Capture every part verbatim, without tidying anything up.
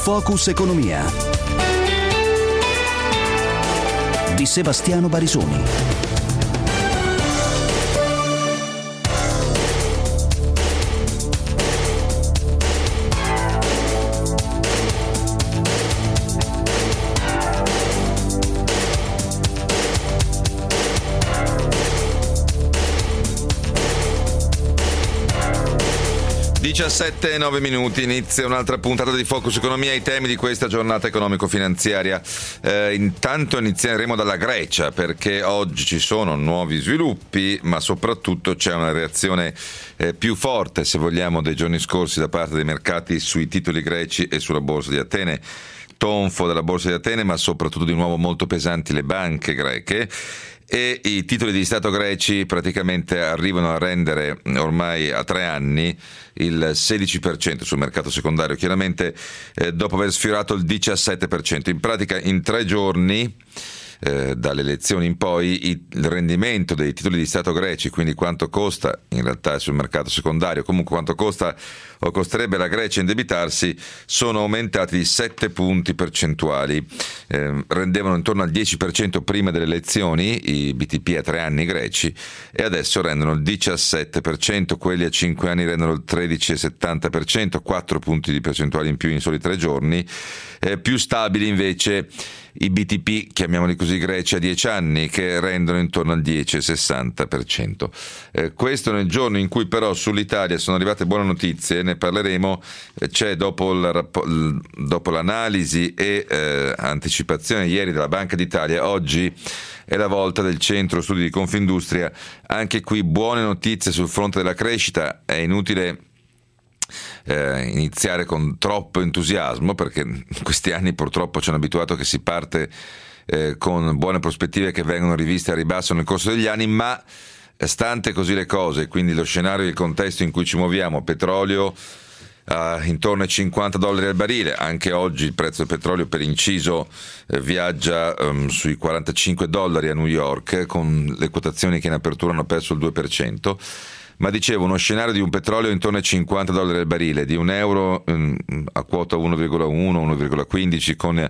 Focus Economia di Sebastiano Barisoni. diciassette e nove minuti, inizia un'altra puntata di Focus Economia, i temi di questa giornata economico-finanziaria. Eh, intanto inizieremo dalla Grecia, perché oggi ci sono nuovi sviluppi, ma soprattutto c'è una reazione eh, più forte, se vogliamo, dei giorni scorsi da parte dei mercati sui titoli greci e sulla borsa di Atene. Tonfo della borsa di Atene, ma soprattutto di nuovo molto pesanti le banche greche. E i titoli di Stato greci praticamente arrivano a rendere ormai a tre anni il sedici per cento sul mercato secondario, chiaramente eh, dopo aver sfiorato il diciassette per cento. In pratica in tre giorni eh, dalle elezioni in poi il rendimento dei titoli di Stato greci, quindi quanto costa in realtà sul mercato secondario, comunque quanto costa o costerebbe la Grecia indebitarsi, sono aumentati di sette punti percentuali. Eh, rendevano intorno al dieci per cento prima delle elezioni i B T P a tre anni greci e adesso rendono il diciassette per cento, quelli a cinque anni rendono il tredici virgola settanta per cento, quattro punti di percentuali in più in soli tre giorni. Eh, più stabili invece i B T P, chiamiamoli così, greci a dieci anni, che rendono intorno al dieci virgola sessanta per cento. Eh, questo nel giorno in cui però sull'Italia sono arrivate buone notizie, ne parleremo. Eh, c'è dopo, il, dopo l'analisi e eh, anticipazione ieri della Banca d'Italia, oggi è la volta del centro studi di Confindustria. Anche qui buone notizie sul fronte della crescita. È inutile Eh, iniziare con troppo entusiasmo, perché in questi anni purtroppo ci hanno abituato che si parte eh, con buone prospettive che vengono riviste a ribasso nel corso degli anni, ma stante così le cose, quindi lo scenario e il contesto in cui ci muoviamo, petrolio Uh, intorno ai cinquanta dollari al barile, anche oggi il prezzo del petrolio per inciso eh, viaggia um, sui quarantacinque dollari a New York, con le quotazioni che in apertura hanno perso il due per cento. Ma dicevo, uno scenario di un petrolio intorno ai cinquanta dollari al barile, di un euro um, a quota uno virgola uno, uno virgola quindici con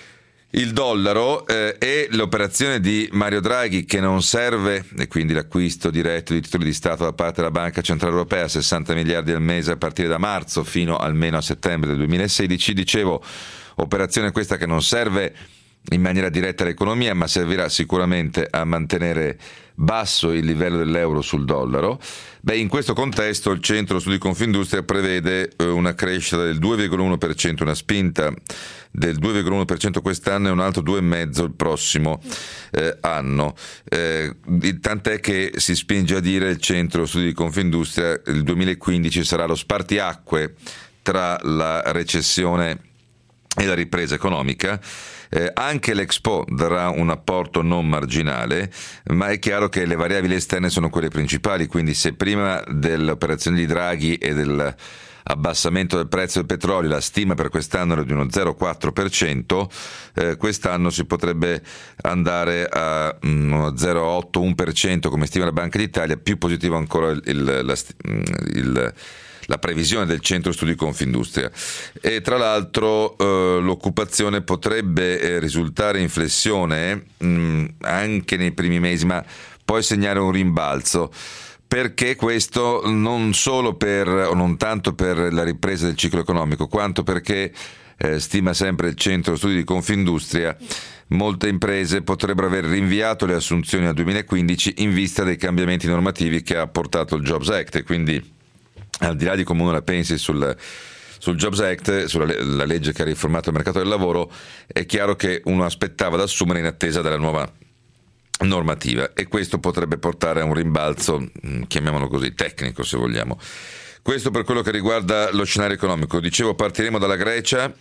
il dollaro, eh, e l'operazione di Mario Draghi, che non serve, e quindi l'acquisto diretto di titoli di Stato da parte della Banca Centrale Europea, sessanta miliardi al mese a partire da marzo fino almeno a settembre del duemilasedici. Dicevo, operazione questa che non serve in maniera diretta all'economia, ma servirà sicuramente a mantenere basso il livello dell'euro sul dollaro. Beh, in questo contesto il centro studi Confindustria prevede una crescita del due virgola uno per cento, una spinta del due virgola uno per cento quest'anno e un altro due virgola cinque per cento il prossimo eh, anno. Eh, tant'è che si spinge a dire il centro studi di Confindustria il duemilaquindici sarà lo spartiacque tra la recessione e la ripresa economica. Eh, anche l'Expo darà un apporto non marginale, ma è chiaro che le variabili esterne sono quelle principali, quindi se prima dell'operazione di Draghi e del abbassamento del prezzo del petrolio la stima per quest'anno era di uno zero virgola quattro per cento, eh, quest'anno si potrebbe andare a uno zero virgola otto uno per cento come stima la Banca d'Italia, più positivo ancora il, il, la, il la previsione del centro studi Confindustria. E tra l'altro eh, l'occupazione potrebbe eh, risultare in flessione mh, anche nei primi mesi, ma poi segnare un rimbalzo. Perché questo? Non solo per, o non tanto per la ripresa del ciclo economico, quanto perché eh, stima sempre il centro studi di Confindustria, molte imprese potrebbero aver rinviato le assunzioni al duemilaquindici in vista dei cambiamenti normativi che ha portato il Jobs Act, e quindi al di là di come uno la pensi sul, sul Jobs Act, sulla la legge che ha riformato il mercato del lavoro, è chiaro che uno aspettava ad assumere in attesa della nuova normativa, e questo potrebbe portare a un rimbalzo, chiamiamolo così, tecnico se vogliamo. Questo per quello che riguarda lo scenario economico. Dicevo, partiremo dalla Grecia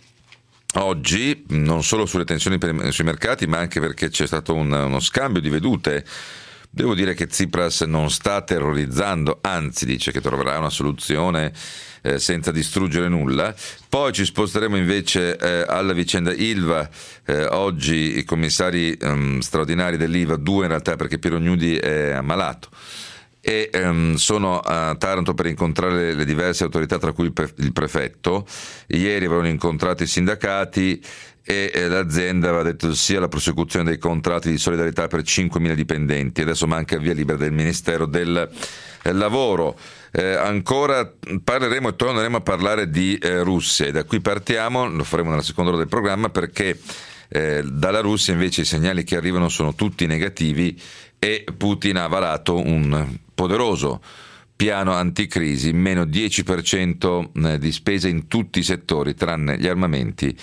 oggi, non solo sulle tensioni per, sui mercati, ma anche perché c'è stato un, uno scambio di vedute. Devo dire che Tsipras non sta terrorizzando, anzi dice che troverà una soluzione eh, senza distruggere nulla. Poi ci sposteremo invece eh, alla vicenda Ilva. Eh, oggi i commissari um, straordinari dell'Ilva, due in realtà perché Piero Gnudi è ammalato, e um, sono a Taranto per incontrare le diverse autorità, tra cui il, pre- il prefetto. Ieri avevano incontrato i sindacati e eh, l'azienda aveva detto sì alla prosecuzione dei contratti di solidarietà per cinquemila dipendenti. Adesso manca via libera del Ministero del eh, Lavoro. Eh, ancora parleremo e torneremo a parlare di eh, Russia, e da qui partiamo, lo faremo nella seconda ora del programma, perché eh, dalla Russia invece i segnali che arrivano sono tutti negativi e Putin ha varato un poderoso piano anticrisi, meno dieci per cento di spesa in tutti i settori tranne gli armamenti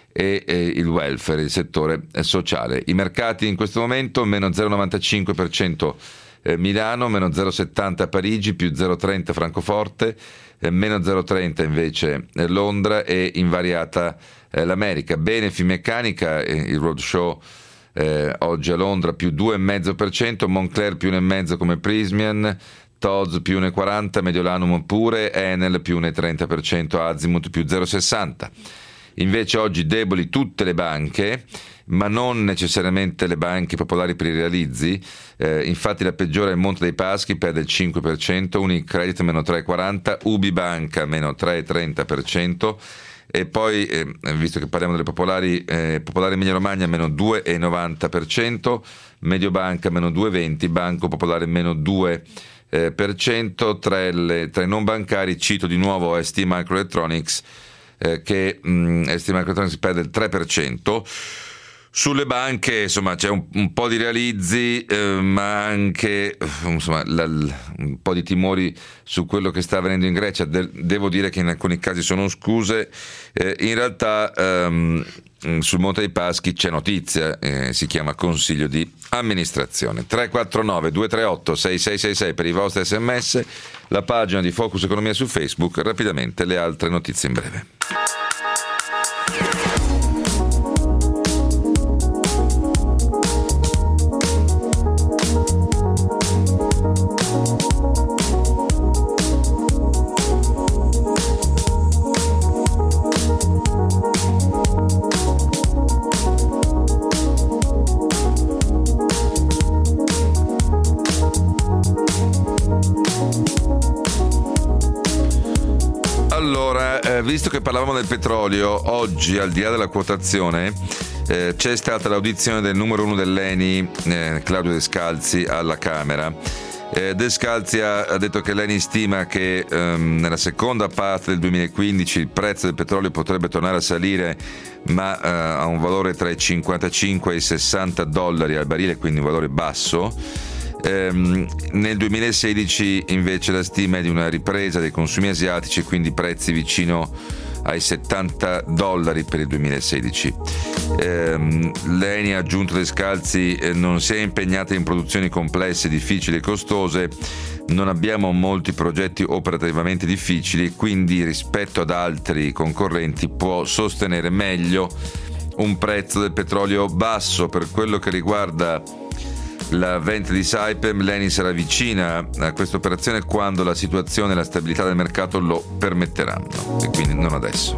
e eh, il welfare, il settore sociale. I mercati in questo momento meno zero virgola novantacinque per cento Milano, meno zero virgola settanta Parigi, più zero virgola trenta Francoforte, eh, meno zero virgola trenta invece eh, Londra, e invariata eh, l'America. Bene Finmeccanica, eh, il roadshow eh, oggi a Londra più due virgola cinque per cento, Moncler più uno virgola cinque come Prysmian, T O Z più uno virgola quaranta, Mediolanum pure, Enel più uno virgola trenta per cento, Azimut più zero virgola sessanta. Invece oggi deboli tutte le banche, ma non necessariamente le banche popolari per i realizzi. Eh, infatti la peggiore è il Monte dei Paschi, perde il cinque per cento, Unicredit meno tre virgola quaranta, Ubibanca meno tre virgola trenta per cento, e poi eh, visto che parliamo delle popolari, eh, Popolare Emilia Romagna meno due virgola novanta per cento, Mediobanca meno due virgola venti, Banco Popolare meno due per cento. Tra, le, tra i non bancari cito di nuovo S T Microelectronics, eh, che mh, S T Microelectronics perde il tre per cento. Sulle banche insomma c'è un, un po' di realizzi, eh, ma anche insomma, la, la, un po' di timori su quello che sta avvenendo in Grecia. De- devo dire che in alcuni casi sono scuse. Eh, in realtà ehm, sul Monte dei Paschi c'è notizia, eh, si chiama Consiglio di amministrazione. Tre quattro nove due tre otto sei sei sei sei per i vostri sms, la pagina di Focus Economia su Facebook. Rapidamente le altre notizie in breve. Visto che parlavamo del petrolio, oggi al di là della quotazione eh, c'è stata l'audizione del numero uno dell'Eni, eh, Claudio Descalzi, alla Camera. Eh, Descalzi ha, ha detto che l'Eni stima che ehm, nella seconda parte del duemilaquindici il prezzo del petrolio potrebbe tornare a salire, ma eh, a un valore tra i cinquantacinque e i sessanta dollari al barile, quindi un valore basso. Ehm, nel duemilasedici invece la stima è di una ripresa dei consumi asiatici, quindi prezzi vicino ai settanta dollari per il duemilasedici. Ehm, L'Eni, ha aggiunto Descalzi, eh, non si è impegnata in produzioni complesse, difficili e costose, non abbiamo molti progetti operativamente difficili, quindi rispetto ad altri concorrenti può sostenere meglio un prezzo del petrolio basso. Per quello che riguarda la vendita di Saipem, l'Eni sarà vicina a questa operazione quando la situazione e la stabilità del mercato lo permetteranno, e quindi non adesso.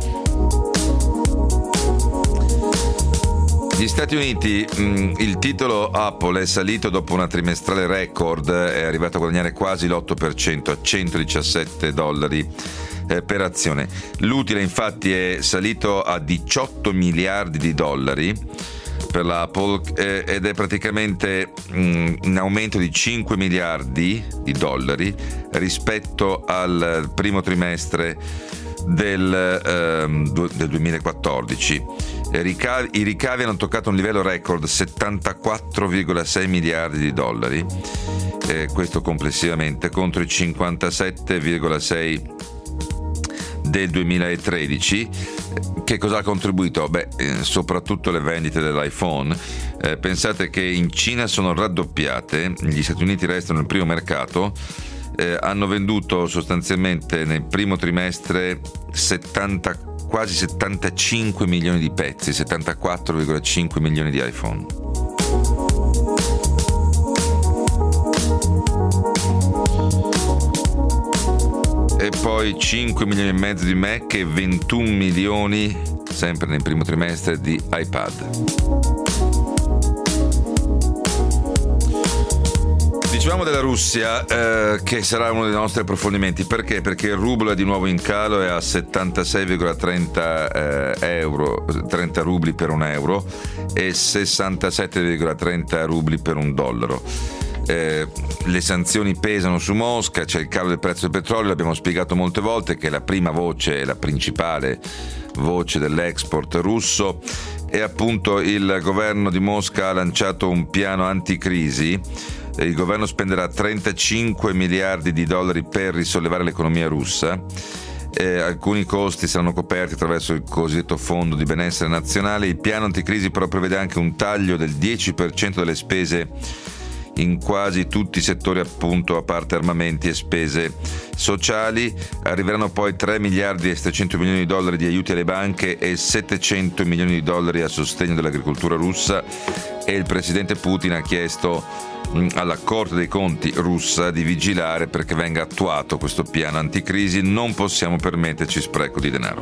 Gli Stati Uniti, mh, il titolo Apple è salito dopo una trimestrale record, è arrivato a guadagnare quasi l'otto per cento a centodiciassette dollari eh, per azione. L'utile infatti è salito a diciotto miliardi di dollari per l'Apple, eh, ed è praticamente mh, un aumento di cinque miliardi di dollari rispetto al primo trimestre del, ehm, del duemilaquattordici. Eh, ricavi, I ricavi hanno toccato un livello record, settantaquattro virgola sei miliardi di dollari, eh, questo complessivamente, contro i cinquantasette virgola sei del duemilatredici. Che cosa ha contribuito? Beh, eh, soprattutto le vendite dell'iPhone. Eh, pensate che in Cina sono raddoppiate, gli Stati Uniti restano il primo mercato, eh, hanno venduto sostanzialmente nel primo trimestre settanta, quasi settantacinque milioni di pezzi, settantaquattro virgola cinque milioni di iPhone. E poi cinque milioni e mezzo di Mac e ventuno milioni, sempre nel primo trimestre, di iPad. Dicevamo della Russia, eh, che sarà uno dei nostri approfondimenti. Perché? Perché il rublo è di nuovo in calo, è a settantasei virgola trenta eh, euro, trenta rubli per un euro e sessantasette virgola trenta rubli per un dollaro. Eh, le sanzioni pesano su Mosca, c'è il calo del prezzo del petrolio, l'abbiamo spiegato molte volte che è la prima voce, la principale voce dell'export russo, e appunto il governo di Mosca ha lanciato un piano anticrisi. Il governo spenderà trentacinque miliardi di dollari per risollevare l'economia russa. Eh, alcuni costi saranno coperti attraverso il cosiddetto fondo di benessere nazionale. Il piano anticrisi però prevede anche un taglio del dieci per cento delle spese in quasi tutti i settori, appunto, a parte armamenti e spese sociali. Arriveranno poi tre miliardi e settecento milioni di dollari di aiuti alle banche e settecento milioni di dollari a sostegno dell'agricoltura russa, e il presidente Putin ha chiesto mh, alla Corte dei Conti russa di vigilare perché venga attuato questo piano anticrisi. Non possiamo permetterci spreco di denaro.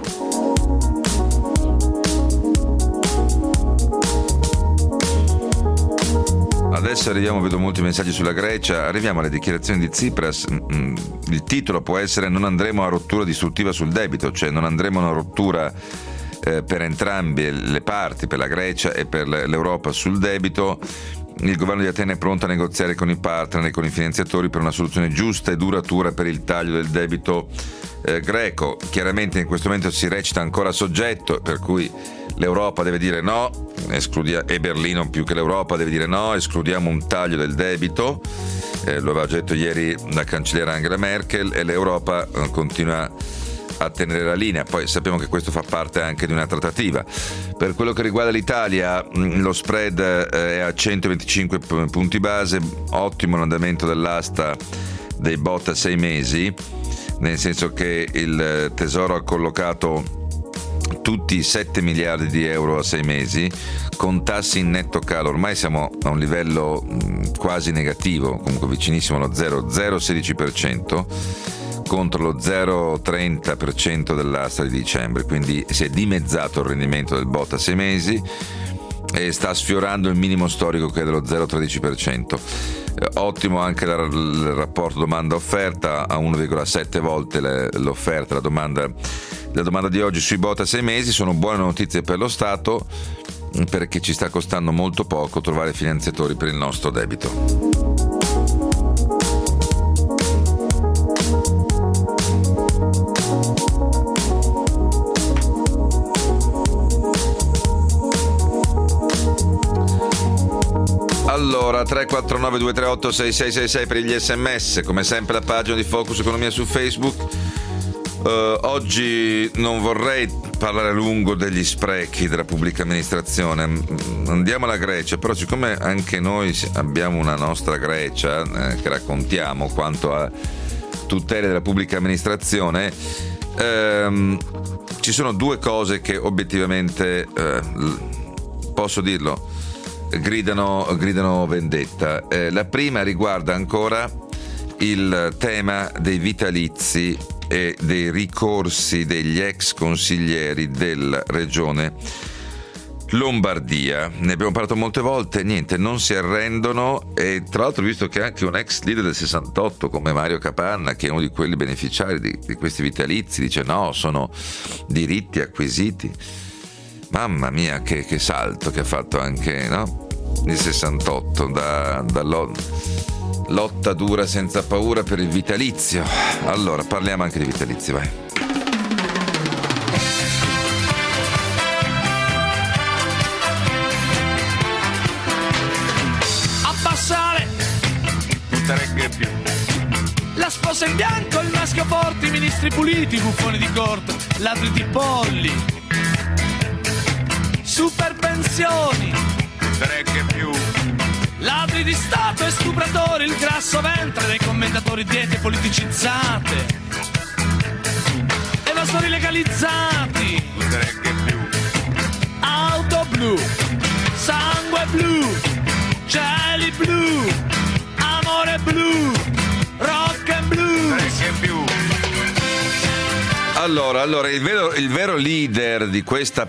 Adesso arriviamo, vedo molti messaggi sulla Grecia, arriviamo alle dichiarazioni di Tsipras. Il titolo può essere: non andremo a rottura distruttiva sul debito, cioè non andremo a una rottura eh, per entrambe le parti, per la Grecia e per l'Europa, sul debito. Il governo di Atene è pronto a negoziare con i partner e con i finanziatori per una soluzione giusta e duratura per il taglio del debito eh, greco. Chiaramente in questo momento si recita ancora soggetto, per cui l'Europa deve dire no, escludia- e Berlino più che l'Europa deve dire no, escludiamo un taglio del debito, eh, lo aveva detto ieri la cancelliera Angela Merkel, e l'Europa eh, continua a tenere la linea. Poi sappiamo che questo fa parte anche di una trattativa. Per quello che riguarda l'Italia, lo spread è a centoventicinque punti base, ottimo l'andamento dell'asta dei bot a sei mesi, nel senso che il Tesoro ha collocato tutti i sette miliardi di euro a sei mesi con tassi in netto calo. Ormai siamo a un livello quasi negativo, comunque vicinissimo allo zero virgola sedici per cento contro lo zero virgola trenta per cento dell'asta di dicembre, quindi si è dimezzato il rendimento del bot a sei mesi e sta sfiorando il minimo storico che è dello zero virgola tredici per cento. Eh, ottimo anche la, il rapporto domanda-offerta, a uno virgola sette volte le, l'offerta, la domanda, la domanda di oggi sui bot a sei mesi. Sono buone notizie per lo Stato, perché ci sta costando molto poco trovare finanziatori per il nostro debito. Allora, tre quattro nove due tre otto sei sei sei sei per gli sms, come sempre la pagina di Focus Economia su Facebook. Uh, oggi non vorrei parlare a lungo degli sprechi della pubblica amministrazione, andiamo alla Grecia, però siccome anche noi abbiamo una nostra Grecia eh, che raccontiamo quanto a tutele della pubblica amministrazione, ehm, ci sono due cose che obiettivamente, eh, posso dirlo, Gridano, gridano vendetta. Eh, la prima riguarda ancora il tema dei vitalizi e dei ricorsi degli ex consiglieri della regione Lombardia. Ne abbiamo parlato molte volte, niente, non si arrendono, e tra l'altro ho visto che anche un ex leader del sessantotto come Mario Capanna, che è uno di quelli beneficiari di, di questi vitalizi, dice no, sono diritti acquisiti. Mamma mia, che, che salto che ha fatto anche, no? Il sessantotto, da, da lo, lotta dura senza paura per il vitalizio. Allora, parliamo anche di vitalizi, vai. Abbassare tutte reghe più. La sposa in bianco, il maschio forte, i ministri puliti, i buffoni di corte, ladri di polli, super pensioni, Reghe più. ladri di Stato e stupratori, il grasso ventre dei commentatori, diete politicizzate, evasori legalizzati, Reghe più. auto blu, sangue blu, cieli blu, amore blu, rock and blues. Reghe più. Allora, allora il vero, il vero leader di questa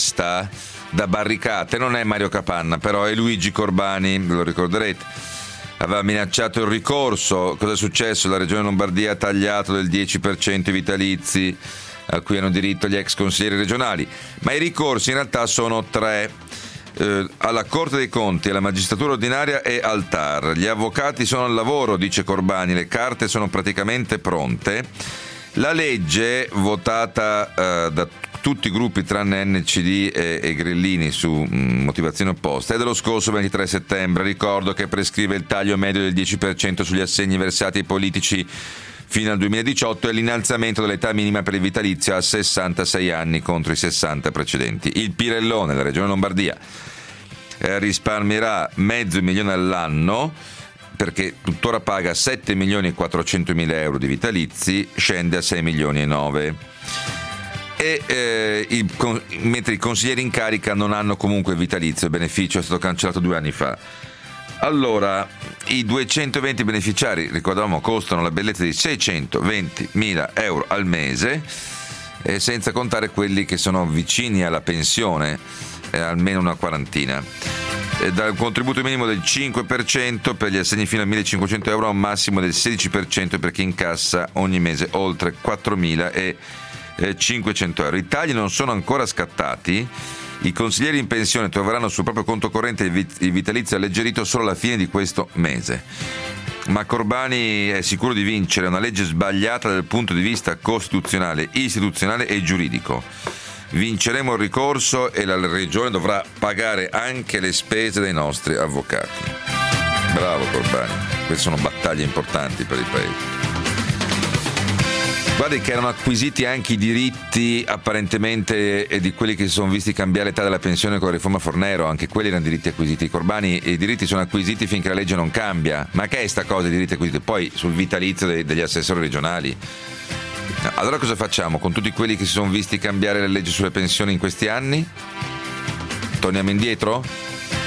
protesta da barricate non è Mario Capanna, però è Luigi Corbani, ve lo ricorderete. aveva minacciato il ricorso. Cosa è successo? La Regione Lombardia ha tagliato del dieci per cento i vitalizi a cui hanno diritto gli ex consiglieri regionali, ma i ricorsi in realtà sono tre, eh, alla Corte dei Conti, alla magistratura ordinaria e al T A R. Gli avvocati sono al lavoro, dice Corbani, le carte sono praticamente pronte. La legge votata eh, da tutti i gruppi tranne N C D e, e Grillini su mh, motivazioni opposte è dello scorso ventitré settembre. Ricordo che prescrive il taglio medio del dieci per cento sugli assegni versati ai politici fino al duemiladiciotto e l'innalzamento dell'età minima per il vitalizio a sessantasei anni contro i sessanta precedenti. Il Pirellone, la Regione Lombardia, eh, risparmierà mezzo milione all'anno, perché tuttora paga sette milioni e quattrocentomila euro di vitalizi, scende a sei milioni e nove. E, eh, il, mentre i consiglieri in carica non hanno comunque il vitalizio, il beneficio è stato cancellato due anni fa. Allora, i duecentoventi beneficiari, ricordavamo, costano la bellezza di seicentoventimila euro al mese, eh, senza contare quelli che sono vicini alla pensione, eh, almeno una quarantina. Eh, dal contributo minimo del cinque per cento per gli assegni fino a millecinquecento euro a un massimo del sedici per cento per chi incassa ogni mese oltre quattromilacinquecento euro. I tagli non sono ancora scattati. I consiglieri in pensione troveranno sul proprio conto corrente il vitalizio alleggerito solo alla fine di questo mese. Ma Corbani è sicuro di vincere una legge sbagliata dal punto di vista costituzionale, istituzionale e giuridico. Vinceremo il ricorso e la Regione dovrà pagare anche le spese dei nostri avvocati. Bravo Corbani, queste sono battaglie importanti per il Paese. Guardi che erano acquisiti anche i diritti apparentemente di quelli che si sono visti cambiare l'età della pensione con la riforma Fornero, anche quelli erano diritti acquisiti. Corbani, i diritti sono acquisiti finché la legge non cambia. Ma che è sta cosa, i diritti acquisiti? Poi sul vitalizio dei, degli assessori regionali. No, allora cosa facciamo con tutti quelli che si sono visti cambiare le leggi sulle pensioni in questi anni? Torniamo indietro?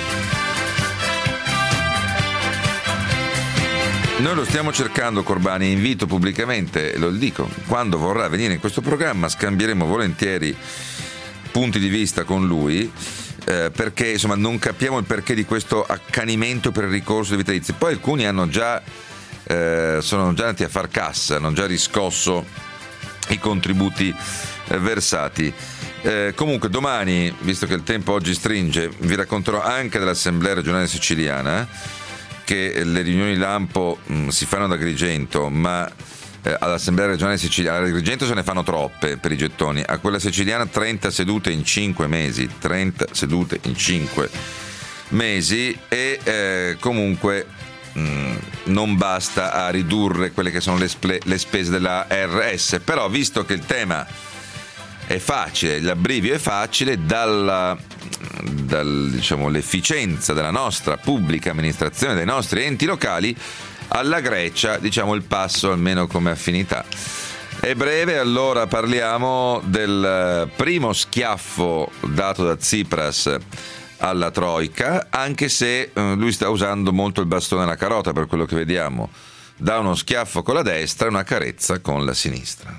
Noi lo stiamo cercando, Corbani, invito pubblicamente, lo dico, quando vorrà venire in questo programma scambieremo volentieri punti di vista con lui, eh, perché insomma non capiamo il perché di questo accanimento per il ricorso ai vitalizi. Poi alcuni hanno già eh, sono già andati a far cassa, hanno già riscosso i contributi eh, versati. Eh, comunque domani, visto che il tempo oggi stringe, vi racconterò anche dell'Assemblea regionale siciliana, che le riunioni lampo mh, si fanno ad Agrigento, ma eh, all'Assemblea regionale siciliana, ad Agrigento se ne fanno troppe per i gettoni, a quella siciliana trenta sedute in cinque mesi, trenta sedute in cinque mesi e eh, comunque mh, non basta a ridurre quelle che sono le, sple- le spese della A R S, però visto che il tema è facile, l'abbrivio è facile, dalla, dal, diciamo, l'efficienza della nostra pubblica amministrazione, dei nostri enti locali, alla Grecia, diciamo il passo almeno come affinità. È breve, allora parliamo del primo schiaffo dato da Tsipras alla Troika, anche se eh, lui sta usando molto il bastone e la carota per quello che vediamo. Dà uno schiaffo con la destra e una carezza con la sinistra.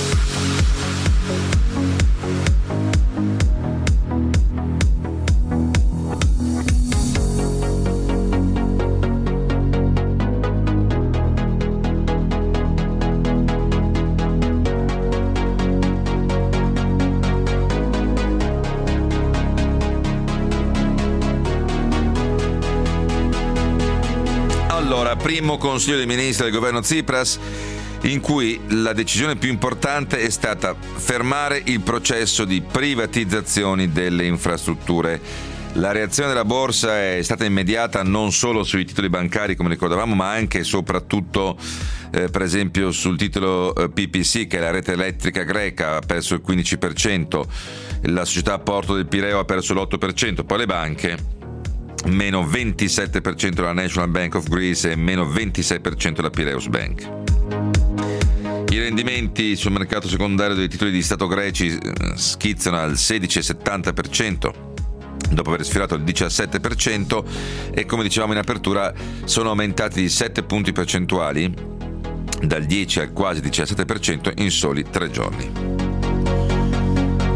Primo Consiglio dei Ministri del governo Tsipras, in cui la decisione più importante è stata fermare il processo di privatizzazioni delle infrastrutture. La reazione della borsa è stata immediata non solo sui titoli bancari, come ricordavamo, ma anche e soprattutto eh, per esempio sul titolo eh, P P C, che è la rete elettrica greca, ha perso il quindici per cento, la società a Porto del Pireo ha perso l'otto per cento, poi le banche meno ventisette per cento la National Bank of Greece e meno ventisei per cento la Piraeus Bank. I rendimenti sul mercato secondario dei titoli di Stato greci schizzano al sedici virgola settanta per cento dopo aver sfiorato il diciassette per cento e, come dicevamo in apertura, sono aumentati di sette punti percentuali dal dieci al quasi diciassette per cento in soli tre giorni. Per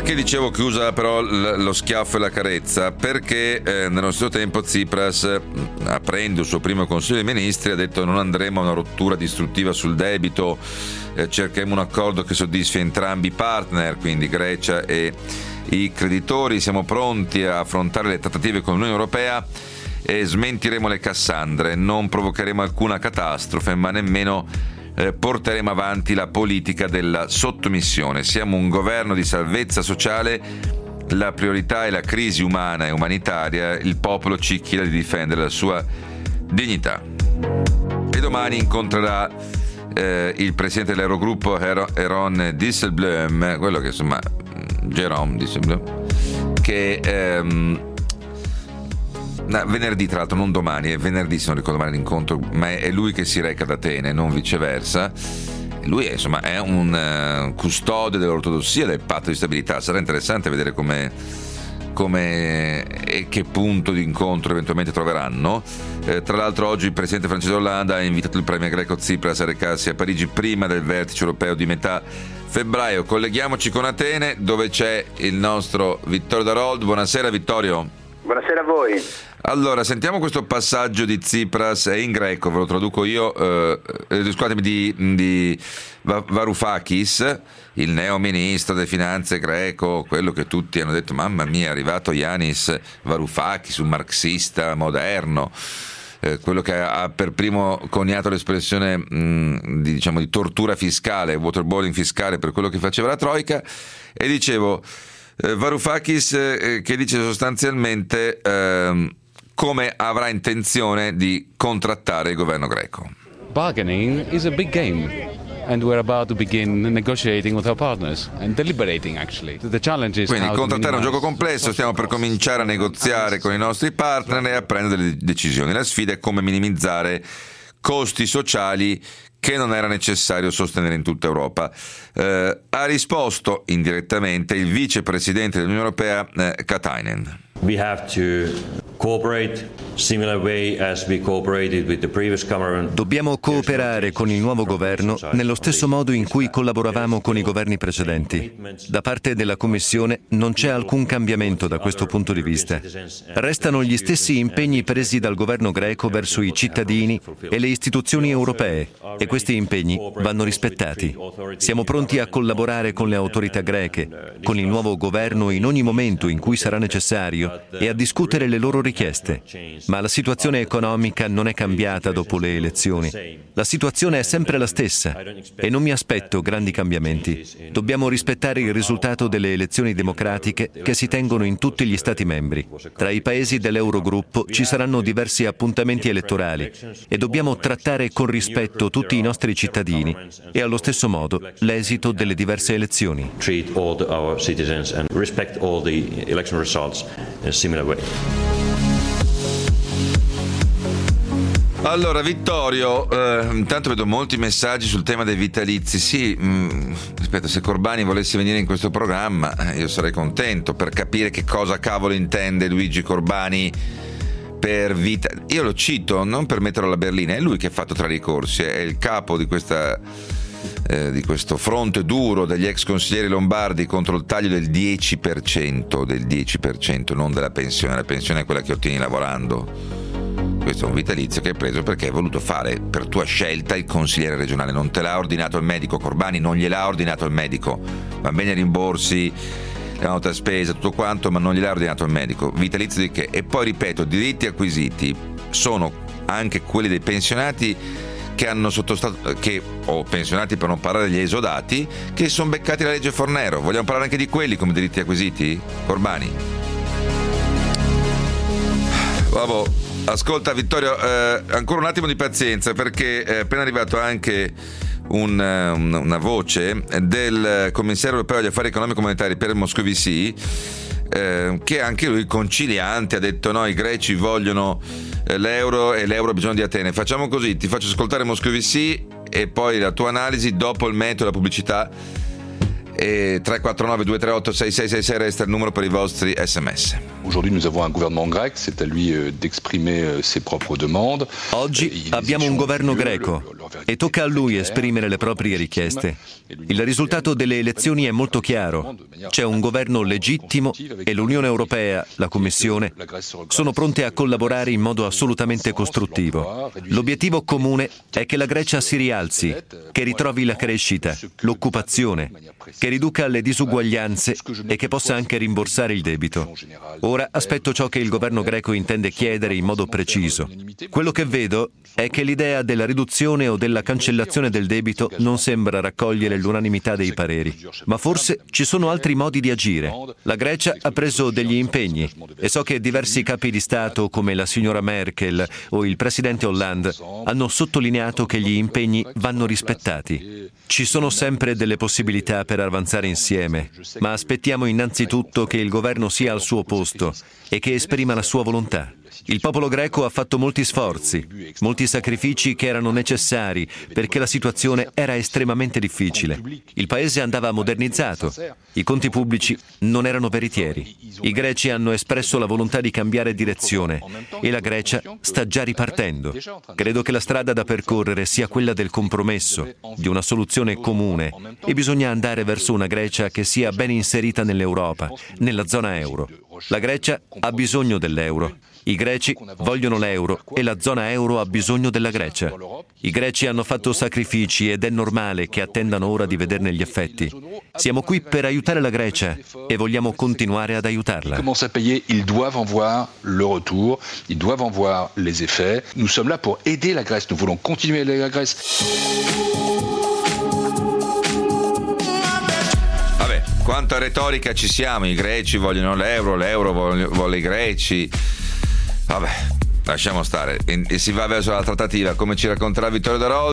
Perché dicevo che usa però l- lo schiaffo e la carezza? Perché eh, nello stesso tempo Tsipras, aprendo il suo primo Consiglio dei Ministri, ha detto non andremo a una rottura distruttiva sul debito, eh, cercheremo un accordo che soddisfi entrambi i partner, quindi Grecia e i creditori, siamo pronti a affrontare le trattative con l'Unione Europea e smentiremo le Cassandre, non provocheremo alcuna catastrofe, ma nemmeno eh, porteremo avanti la politica della sottomissione. Siamo un governo di salvezza sociale, la priorità è la crisi umana e umanitaria, il popolo ci chiede di difendere la sua dignità. E domani incontrerà eh, il presidente dell'Eurogruppo Jeroen Dijsselbloem, quello che insomma Jeroen Dijsselbloem, che ehm, No, venerdì, tra l'altro, non domani, è venerdì se non ricordo male l'incontro, ma è lui che si reca ad Atene, non viceversa. Lui è, insomma, è un uh, custode dell'ortodossia, del patto di stabilità. Sarà interessante vedere come, come e che punto di incontro eventualmente troveranno. Eh, tra l'altro oggi il presidente francese Hollande ha invitato il premier greco Tsipras a recarsi a Parigi prima del vertice europeo di metà febbraio. Colleghiamoci con Atene, dove c'è il nostro Vittorio Darold. Buonasera Vittorio. Buonasera a voi. Allora, sentiamo questo passaggio di Tsipras, è in greco, ve lo traduco io, eh, eh, scusatemi, di, di Varoufakis, il neo ministro delle finanze greco, quello che tutti hanno detto, mamma mia, è arrivato Yanis Varoufakis, un marxista moderno, eh, quello che ha per primo coniato l'espressione mh, di, diciamo, di tortura fiscale, waterboarding fiscale per quello che faceva la Troika, e dicevo, eh, Varoufakis eh, che dice sostanzialmente eh, come avrà intenzione di contrattare il governo greco. Bargaining is a big game, and we're about to begin negotiating with our partners and deliberating actually. The challenge is Quindi contrattare è un gioco complesso, stiamo per cominciare a negoziare con i nostri partner e a prendere delle decisioni. La sfida è come minimizzare costi sociali che non era necessario sostenere in tutta Europa. Eh, ha risposto indirettamente il vicepresidente dell'Unione Europea eh, Katainen. We have to cooperate similar way as we cooperated with the previous government. Dobbiamo cooperare con il nuovo governo nello stesso modo in cui collaboravamo con i governi precedenti. Da parte della Commissione non c'è alcun cambiamento da questo punto di vista. Restano gli stessi impegni presi dal governo greco verso i cittadini e le istituzioni europee e questi impegni vanno rispettati. Siamo pronti a collaborare con le autorità greche, con il nuovo governo in ogni momento in cui sarà necessario e a discutere le loro richieste. Ma la situazione economica non è cambiata dopo le elezioni. La situazione è sempre la stessa e non mi aspetto grandi cambiamenti. Dobbiamo rispettare il risultato delle elezioni democratiche che si tengono in tutti gli Stati membri. Tra i paesi dell'Eurogruppo ci saranno diversi appuntamenti elettorali e dobbiamo trattare con rispetto tutti i nostri cittadini e allo stesso modo l'esito delle diverse elezioni. Treat all the, our citizens and respect all the election results in a similar way. Allora Vittorio, eh, intanto vedo molti messaggi sul tema dei vitalizi. Sì, mh, ripeto, se Corbani volesse venire in questo programma eh, io sarei contento per capire che cosa cavolo intende Luigi Corbani per vita. Io lo cito non per metterlo alla berlina, è lui che ha fatto tre ricorsi, è il capo di questa eh, di questo fronte duro degli ex consiglieri lombardi contro il taglio del dieci per cento, del dieci per cento, non della pensione. La pensione è quella che ottieni lavorando. Questo è un vitalizio che hai preso perché hai voluto fare per tua scelta il consigliere regionale, non te l'ha ordinato il medico. Corbani non gliel'ha ordinato il medico. Va bene, rimborsi, la nota spesa, tutto quanto, ma non gliel'ha ordinato il medico. Vitalizio di che? E poi ripeto, diritti acquisiti sono anche quelli dei pensionati che hanno sottostato, che, o pensionati per non parlare degli esodati, che sono beccati la legge Fornero. Vogliamo parlare anche di quelli come diritti acquisiti? Corbani? Vabbè. Ascolta Vittorio, eh, ancora un attimo di pazienza perché è appena arrivato anche un, un, una voce del commissario europeo agli affari economici e monetari per Moscovici, eh, che anche lui conciliante ha detto no, i greci vogliono eh, l'euro e l'euro ha bisogno di Atene. Facciamo così, ti faccio ascoltare Moscovici e poi la tua analisi dopo il meteo e la pubblicità e tre quattro nove due tre otto sei sei sei sei resta il numero per i vostri sms. Aujourd'hui nous avons un gouvernement grec, c'est à lui d'exprimer ses propres demandes. Oggi abbiamo un governo greco e tocca a lui esprimere le proprie richieste. Il risultato delle elezioni è molto chiaro. C'è un governo legittimo e l'Unione Europea, la Commissione, sono pronte a collaborare in modo assolutamente costruttivo. L'obiettivo comune è che la Grecia si rialzi, che ritrovi la crescita, l'occupazione, che riduca le disuguaglianze e che possa anche rimborsare il debito. Ora aspetto ciò che il governo greco intende chiedere in modo preciso. Quello che vedo è che l'idea della riduzione o della cancellazione del debito non sembra raccogliere l'unanimità dei pareri, ma forse ci sono altri modi di agire. La Grecia ha preso degli impegni e so che diversi capi di Stato come la signora Merkel o il presidente Hollande hanno sottolineato che gli impegni vanno rispettati. Ci sono sempre delle possibilità per avanzare insieme, ma aspettiamo innanzitutto che il governo sia al suo posto e che esprima la sua volontà. Il popolo greco ha fatto molti sforzi, molti sacrifici che erano necessari perché la situazione era estremamente difficile. Il paese andava modernizzato, i conti pubblici non erano veritieri. I greci hanno espresso la volontà di cambiare direzione e la Grecia sta già ripartendo. Credo che la strada da percorrere sia quella del compromesso, di una soluzione comune, e bisogna andare verso una Grecia che sia ben inserita nell'Europa, nella zona euro. La Grecia ha bisogno dell'euro. I greci vogliono l'euro e la zona euro ha bisogno della Grecia. I greci hanno fatto sacrifici ed è normale che attendano ora di vederne gli effetti. Siamo qui per aiutare la Grecia e vogliamo continuare ad aiutarla. Ils commencent à payer, ils doivent en voir le retour, ils doivent en voir les effets. Nous sommes là pour aider la Grèce, nous voulons continuer à aider la Grèce. Vabbè, quanta retorica ci siamo, i greci vogliono l'euro, l'euro vuole, vuole i greci. Vabbè, lasciamo stare. E, e si va verso la trattativa, come ci racconterà Vittorio Darol.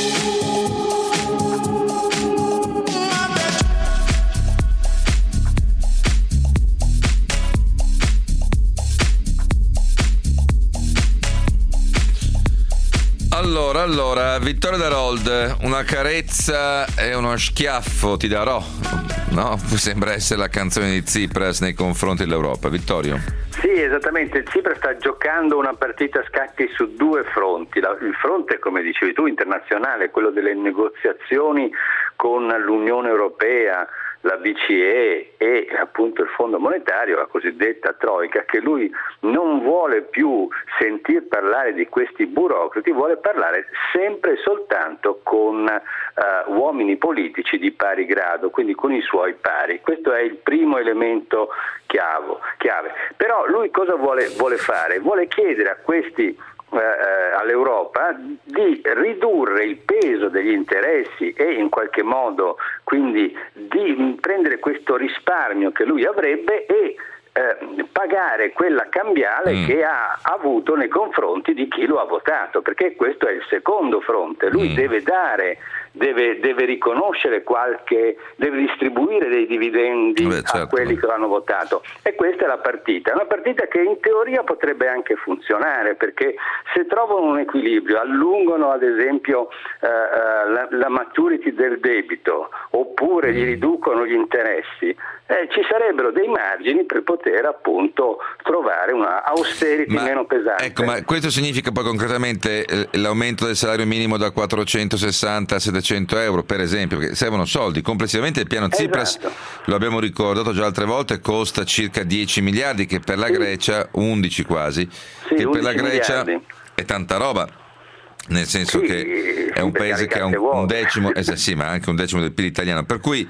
Allora, allora, Vittorio Darold, una carezza e uno schiaffo ti darò, no? Sembra essere la canzone di Tsipras nei confronti dell'Europa. Vittorio? Sì, esattamente. Tsipras sta giocando una partita a scacchi su due fronti. Il fronte, come dicevi tu, internazionale, è quello delle negoziazioni con l'Unione Europea, la B C E e appunto il Fondo Monetario, la cosiddetta Troika, che lui non vuole più sentir parlare di questi burocrati, vuole parlare sempre e soltanto con uh, uomini politici di pari grado, quindi con i suoi pari. Questo è il primo elemento chiave. chiave. Però lui cosa vuole, vuole fare? Vuole chiedere a questi Eh, all'Europa di ridurre il peso degli interessi e in qualche modo quindi di prendere questo risparmio che lui avrebbe e eh, pagare quella cambiale mm. che ha avuto nei confronti di chi lo ha votato, perché questo è il secondo fronte. Lui mm. deve dare Deve, deve riconoscere qualche, deve distribuire dei dividendi Beh, certo. a quelli che l'hanno votato, e questa è la partita, una partita che in teoria potrebbe anche funzionare, perché se trovano un equilibrio, allungano ad esempio eh, la, la maturity del debito oppure gli riducono gli interessi, eh, ci sarebbero dei margini per poter appunto trovare una austerity ma, meno pesante. Ecco, ma questo significa poi concretamente eh, l'aumento del salario minimo da quattrocentosessanta a settecento euro, per esempio, perché servono soldi. Complessivamente il piano Tsipras, esatto. lo abbiamo ricordato già altre volte, costa circa dieci miliardi, che per la sì. Grecia undici quasi, sì, che per la Grecia miliardi. È tanta roba. Nel senso sì, che è un paese che ha un, un decimo, eh, sì, ma anche un decimo del P I L italiano. Per cui,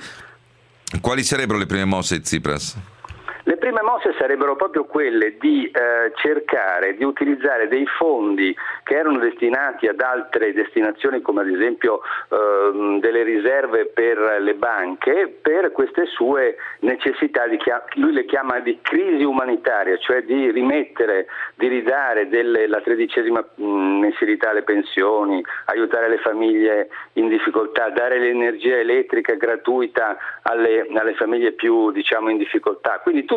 quali sarebbero le prime mosse di Tsipras? Le prime mosse sarebbero proprio quelle di eh, cercare di utilizzare dei fondi che erano destinati ad altre destinazioni, come ad esempio eh, delle riserve per le banche, per queste sue necessità, di chia- lui le chiama di crisi umanitaria, cioè di rimettere, di ridare delle, la tredicesima mensilità alle pensioni, aiutare le famiglie in difficoltà, dare l'energia elettrica gratuita alle, alle famiglie più, diciamo, in difficoltà. Quindi tutte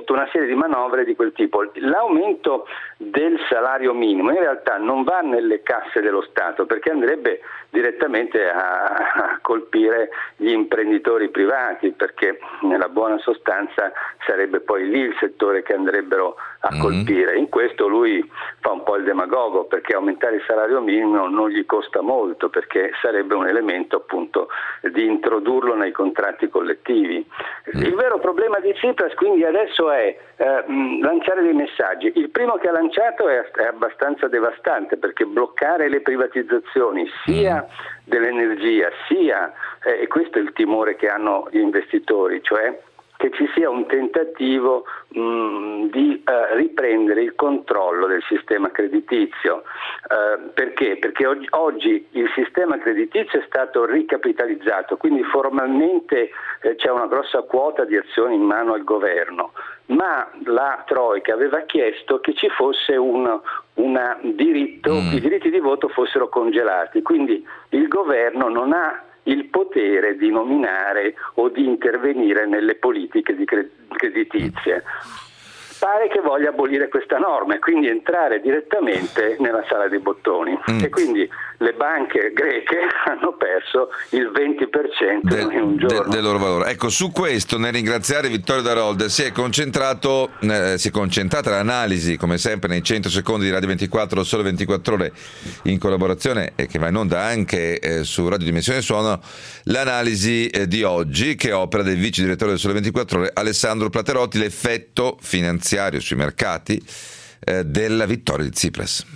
tutta una serie di manovre di quel tipo. L'aumento del salario minimo in realtà non va nelle casse dello Stato, perché andrebbe direttamente a, a colpire gli imprenditori privati, perché nella buona sostanza sarebbe poi lì il settore che andrebbero a mm-hmm. colpire. In questo lui fa un po' il demagogo, perché aumentare il salario minimo non gli costa molto, perché sarebbe un elemento appunto di introdurlo nei contratti collettivi. Il vero problema di Tsipras quindi adesso è eh, mh, lanciare dei messaggi. Il primo che ha lanciato è, è abbastanza devastante, perché bloccare le privatizzazioni sia dell'energia sia, eh, e questo è il timore che hanno gli investitori, cioè che ci sia un tentativo mh, di uh, riprendere il controllo del sistema creditizio. Uh, perché? Perché oggi, oggi il sistema creditizio è stato ricapitalizzato, quindi formalmente eh, c'è una grossa quota di azioni in mano al governo, ma la Troika aveva chiesto che ci fosse un una diritto, mm. i diritti di voto fossero congelati, quindi il governo non ha il potere di nominare o di intervenire nelle politiche di creditizie. Pare che voglia abolire questa norma e quindi entrare direttamente nella sala dei bottoni mm. e quindi le banche greche hanno perso il venti per cento del, in un giorno de, del loro valore. Ecco, su questo, nel ringraziare Vittorio Darolde, si è concentrato eh, si è concentrata l'analisi, come sempre nei cento secondi di Radio ventiquattro, Sole ventiquattro Ore, in collaborazione e che va in onda anche eh, su Radio Dimensione Suono, l'analisi eh, di oggi, che opera del vice direttore del Sole ventiquattro Ore Alessandro Platerotti, l'effetto finanziario sui mercati eh, della vittoria di Tsipras.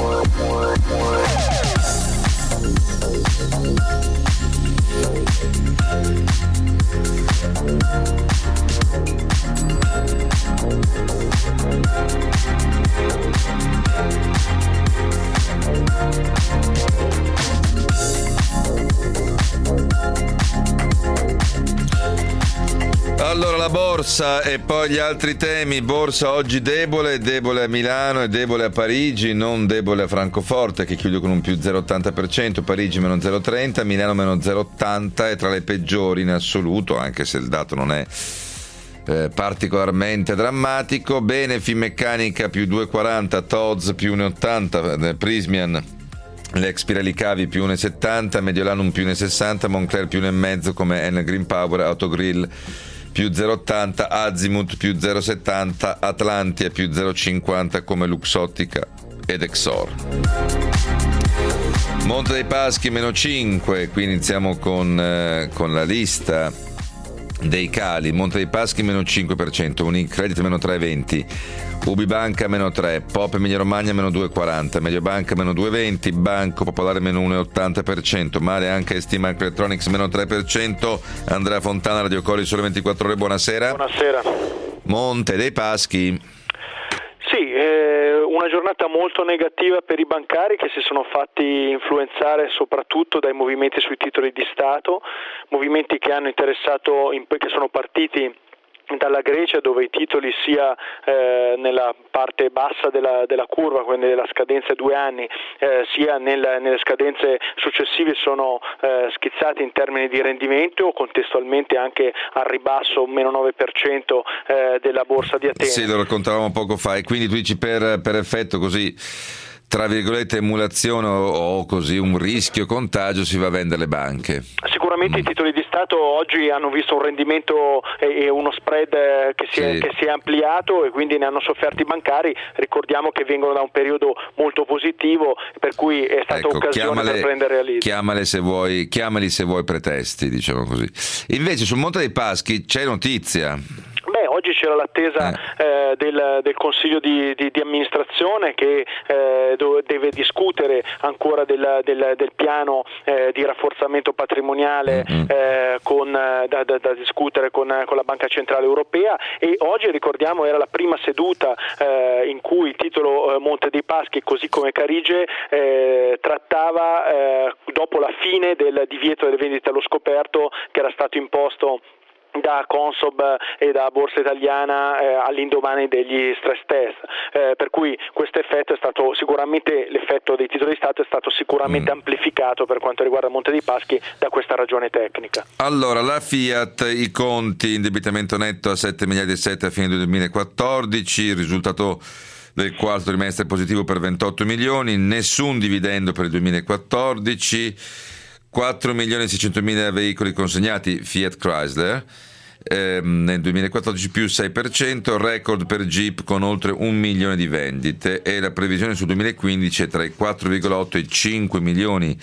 Allora, la borsa e poi gli altri temi. Borsa oggi debole, debole a Milano e debole a Parigi, non debole a Francoforte, che chiude con un più zero virgola ottanta per cento, Parigi meno zero virgola trenta, Milano meno zero virgola ottanta, è tra le peggiori in assoluto, anche se il dato non è eh, particolarmente drammatico. Bene, Finmeccanica più due virgola quaranta, T O Z più uno virgola ottanta, Prismian, l'ex Pirelli Cavi più uno virgola settanta, Mediolanum più uno virgola sessanta, Moncler più uno virgola cinque come Enel Green Power, Autogrill più zero virgola ottanta, Azimut più zero virgola settanta, Atlantia più zero virgola cinquanta come Luxottica ed Exor. Monte dei Paschi meno cinque, qui iniziamo con, eh, con la lista dei cali. Monte dei Paschi meno cinque per cento, Unicredit meno tre virgola venti, Ubibanca meno tre, Pop Emilia Romagna meno due virgola quaranta, Mediobanca meno due virgola venti, Banco Popolare meno uno virgola ottanta per cento, male anche Steam Microelectronics meno tre per cento. Andrea Fontana, Radio Cori, Sole ventiquattro Ore, buonasera. Buonasera. Monte dei Paschi. Sì, eh, una giornata molto negativa per i bancari, che si sono fatti influenzare soprattutto dai movimenti sui titoli di Stato, movimenti che hanno interessato, che sono partiti dalla Grecia, dove i titoli sia eh, nella parte bassa della, della curva, quindi della scadenza due anni, eh, sia nel, nelle scadenze successive sono eh, schizzati in termini di rendimento, o contestualmente anche al ribasso meno nove per cento eh, della borsa di Atene. Sì, lo raccontavamo poco fa, e quindi tu dici per, per effetto così, tra virgolette, emulazione o, o così un rischio contagio, si va a vendere le banche. Sicuramente mm. i titoli di Stato oggi hanno visto un rendimento e, e uno spread che si, è, sì. che si è ampliato, e quindi ne hanno sofferto i bancari. Ricordiamo che vengono da un periodo molto positivo, per cui è stata ecco, occasione chiamale, per prendere realismo. Chiamale se vuoi, chiamali se vuoi pretesti, diciamo così. Invece sul Monte dei Paschi c'è notizia. Beh, oggi c'era l'attesa eh. Eh, del, del Consiglio di, di, di amministrazione, che eh, do, deve discutere ancora del, del, del piano eh, di rafforzamento patrimoniale mm-hmm. eh, con, da, da, da discutere con, con la Banca Centrale Europea, e oggi, ricordiamo, era la prima seduta eh, in cui il titolo eh, Monte dei Paschi, così come Carige, eh, trattava eh, dopo la fine del divieto delle vendite allo scoperto che era stato imposto da Consob e da Borsa Italiana eh, all'indomani degli stress test, eh, per cui questo effetto è stato sicuramente, l'effetto dei titoli di Stato è stato sicuramente mm. amplificato per quanto riguarda Monte dei Paschi da questa ragione tecnica. Allora, la Fiat, i conti, indebitamento netto a sette miliardi e sette a fine duemilaquattordici, il risultato del quarto trimestre positivo per ventotto milioni, nessun dividendo per il duemilaquattordici, quattro milioni e seicentomila veicoli consegnati Fiat Chrysler ehm, nel duemilaquattordici, più sei per cento, record per Jeep con oltre un milione di vendite, e la previsione sul duemilaquindici è tra i quattro virgola otto e i cinque milioni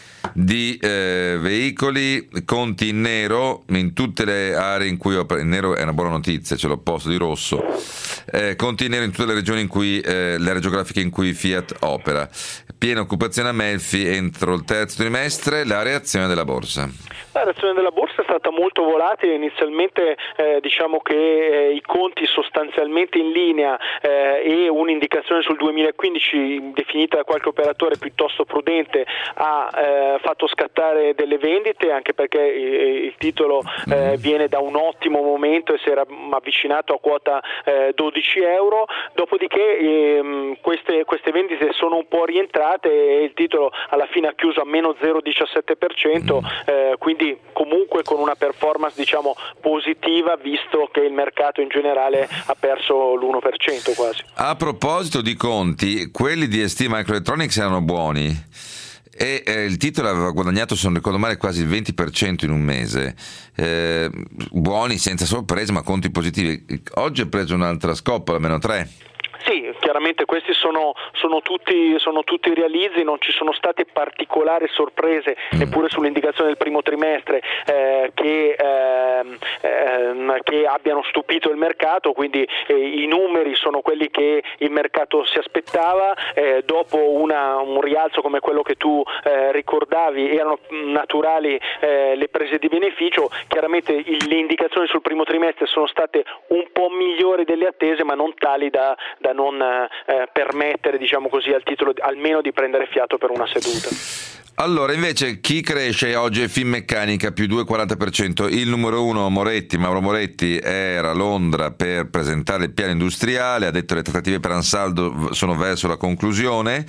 di eh, veicoli, conti in nero in tutte le aree in cui opera. In nero è una buona notizia, c'è l'opposto di rosso. Eh, conti in nero in tutte le regioni in cui eh, le aree geografiche in cui Fiat opera. Piena occupazione a Melfi entro il terzo trimestre. La reazione della borsa? La reazione della borsa è stata molto volatile. Inizialmente eh, diciamo che eh, i conti sostanzialmente in linea eh, e un'indicazione sul duemilaquindici definita da qualche operatore piuttosto prudente ha eh, fatto scattare delle vendite, anche perché il, il titolo eh, viene da un ottimo momento e si era avvicinato a quota eh, dodici euro. Dopodiché ehm, queste, queste vendite sono un po' rientrate e il titolo alla fine ha chiuso a meno zero virgola diciassette per cento, eh, quindi comunque con una performance diciamo positiva, visto che il mercato in generale ha perso l'uno per cento quasi. A proposito di conti, quelli di S T Microelectronics erano buoni e eh, il titolo aveva guadagnato, se non ricordo male, quasi il venti per cento in un mese, eh, buoni senza sorpresa ma conti positivi. Oggi ha preso un'altra scoppola, meno tre. Sì, chiaramente questi sono, sono, tutti, sono tutti realizzi, non ci sono state particolari sorprese neppure sull'indicazione del primo trimestre eh, che, eh, eh, che abbiano stupito il mercato, quindi eh, i numeri sono quelli che il mercato si aspettava. Eh, dopo una, un rialzo come quello che tu eh, ricordavi, erano naturali eh, le prese di beneficio. Chiaramente il, le indicazioni sul primo trimestre sono state un po' migliori delle attese, ma non tali da, da non eh, permettere, diciamo così, al titolo almeno di prendere fiato per una seduta. Allora, invece, chi cresce oggi è Finmeccanica, più due virgola quaranta per cento. Il numero uno, Moretti, Mauro Moretti, era a Londra per presentare il piano industriale, ha detto che le trattative per Ansaldo sono verso la conclusione,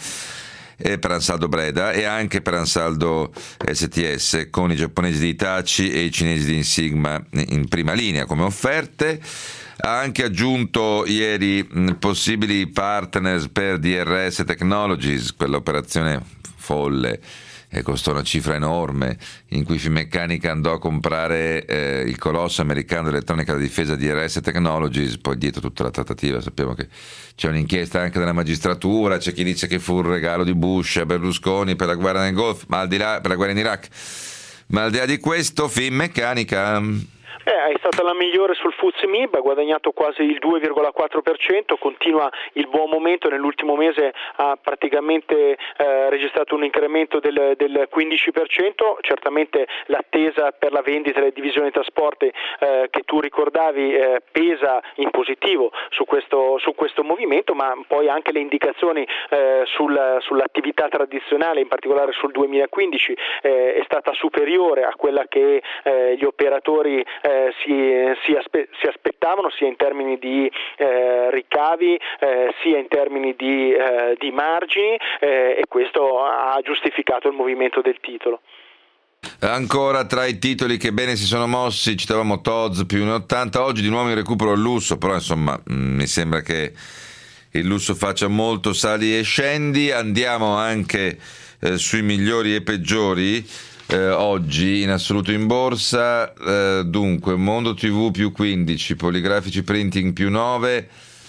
e per Ansaldo Breda e anche per Ansaldo S T S, con i giapponesi di Hitachi e i cinesi di Insigma in prima linea come offerte. Ha anche aggiunto ieri mh, possibili partners per D R S Technologies, quell'operazione folle e costò una cifra enorme, in cui Finmeccanica andò a comprare eh, il colosso americano dell'elettronica da difesa D R S Technologies. Poi dietro tutta la trattativa sappiamo che c'è un'inchiesta anche della magistratura, c'è chi dice che fu un regalo di Bush a Berlusconi per la guerra nel Golfo, ma al di là, per la guerra in Iraq, ma al di là di questo Finmeccanica Eh, è stata la migliore sul F T S E M I B, ha guadagnato quasi il due virgola quattro per cento, continua il buon momento, nell'ultimo mese ha praticamente eh, registrato un incremento del, del quindici per cento. Certamente l'attesa per la vendita delle divisioni trasporti eh, che tu ricordavi eh, pesa in positivo su questo, su questo movimento, ma poi anche le indicazioni eh, sul, sull'attività tradizionale, in particolare sul duemilaquindici, eh, è stata superiore a quella che eh, gli operatori eh, Si, si, aspe- si aspettavano, sia in termini di eh, ricavi eh, sia in termini di, eh, di margini, eh, e questo ha giustificato il movimento del titolo. Ancora tra i titoli che bene si sono mossi citavamo T O Z S più uno virgola ottanta, oggi di nuovo in recupero il lusso, però insomma mh, mi sembra che il lusso faccia molto sali e scendi. Andiamo anche eh, sui migliori e peggiori. Eh, oggi in assoluto in borsa, eh, dunque Mondo tivù più quindici, Poligrafici Printing più nove,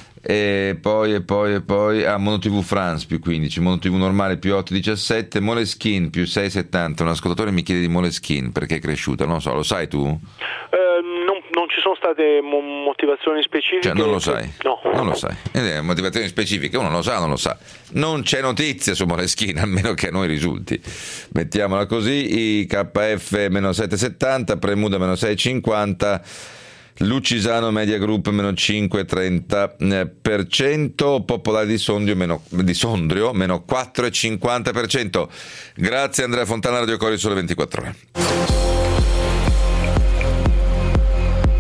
e poi e poi e poi ah, Mondo tivù France più quindici, Mondo tivù normale più otto virgola diciassette, Moleskine più sei virgola settanta. Un ascoltatore mi chiede di Moleskine perché è cresciuta, non lo so, lo sai tu? Eh, non, non ci sono state mo- motivazioni specifiche. Cioè non lo sai? No. Non lo sai. Eh, motivazioni specifiche, uno lo sa o non lo sa. Non c'è notizia su Moleskine, almeno che a noi risulti. Mettiamola così, I K F meno sette virgola settanta, Premuda meno sei virgola cinquanta, Lucisano Media Group meno cinque virgola trenta per cento, Popolare di Sondrio meno, di Sondrio meno quattro virgola cinquanta per cento. Grazie Andrea Fontana, Radio Cori, Sole ventiquattro Ore.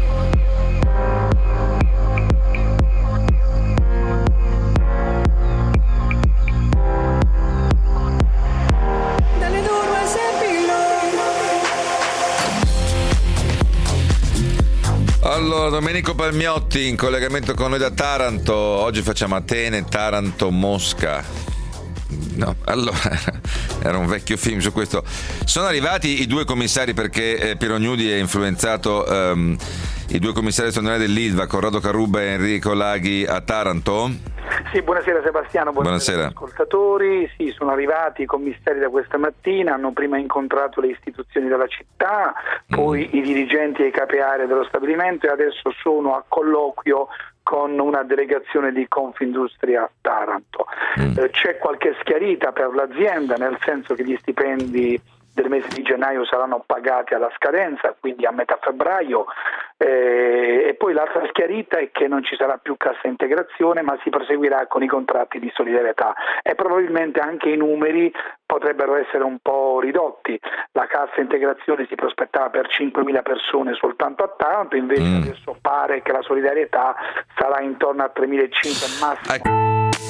Allora, Domenico Palmiotti in collegamento con noi da Taranto. Oggi facciamo Atene, Taranto, Mosca. No, allora era un vecchio film su questo. Sono arrivati i due commissari, perché eh, Piero Gnudi ha influenzato um, i due commissari straordinari dell'Ilva, Corrado Carruba e Enrico Laghi, a Taranto. Sì, buonasera Sebastiano, buonasera, buonasera. Ascoltatori. Sì, sono arrivati i commissari da questa mattina, hanno prima incontrato le istituzioni della città, poi mm. i dirigenti e i capi area dello stabilimento, e adesso sono a colloquio con una delegazione di Confindustria Taranto. Mm. Eh, c'è qualche schiarita per l'azienda, nel senso che gli stipendi del mese di gennaio saranno pagati alla scadenza, quindi a metà febbraio, eh, e poi l'altra schiarita è che non ci sarà più cassa integrazione, ma si proseguirà con i contratti di solidarietà, e probabilmente anche i numeri potrebbero essere un po' ridotti. La cassa integrazione si prospettava per cinquemila persone soltanto a Taranto, invece mm. adesso pare che la solidarietà sarà intorno a tremilacinquecento massimo.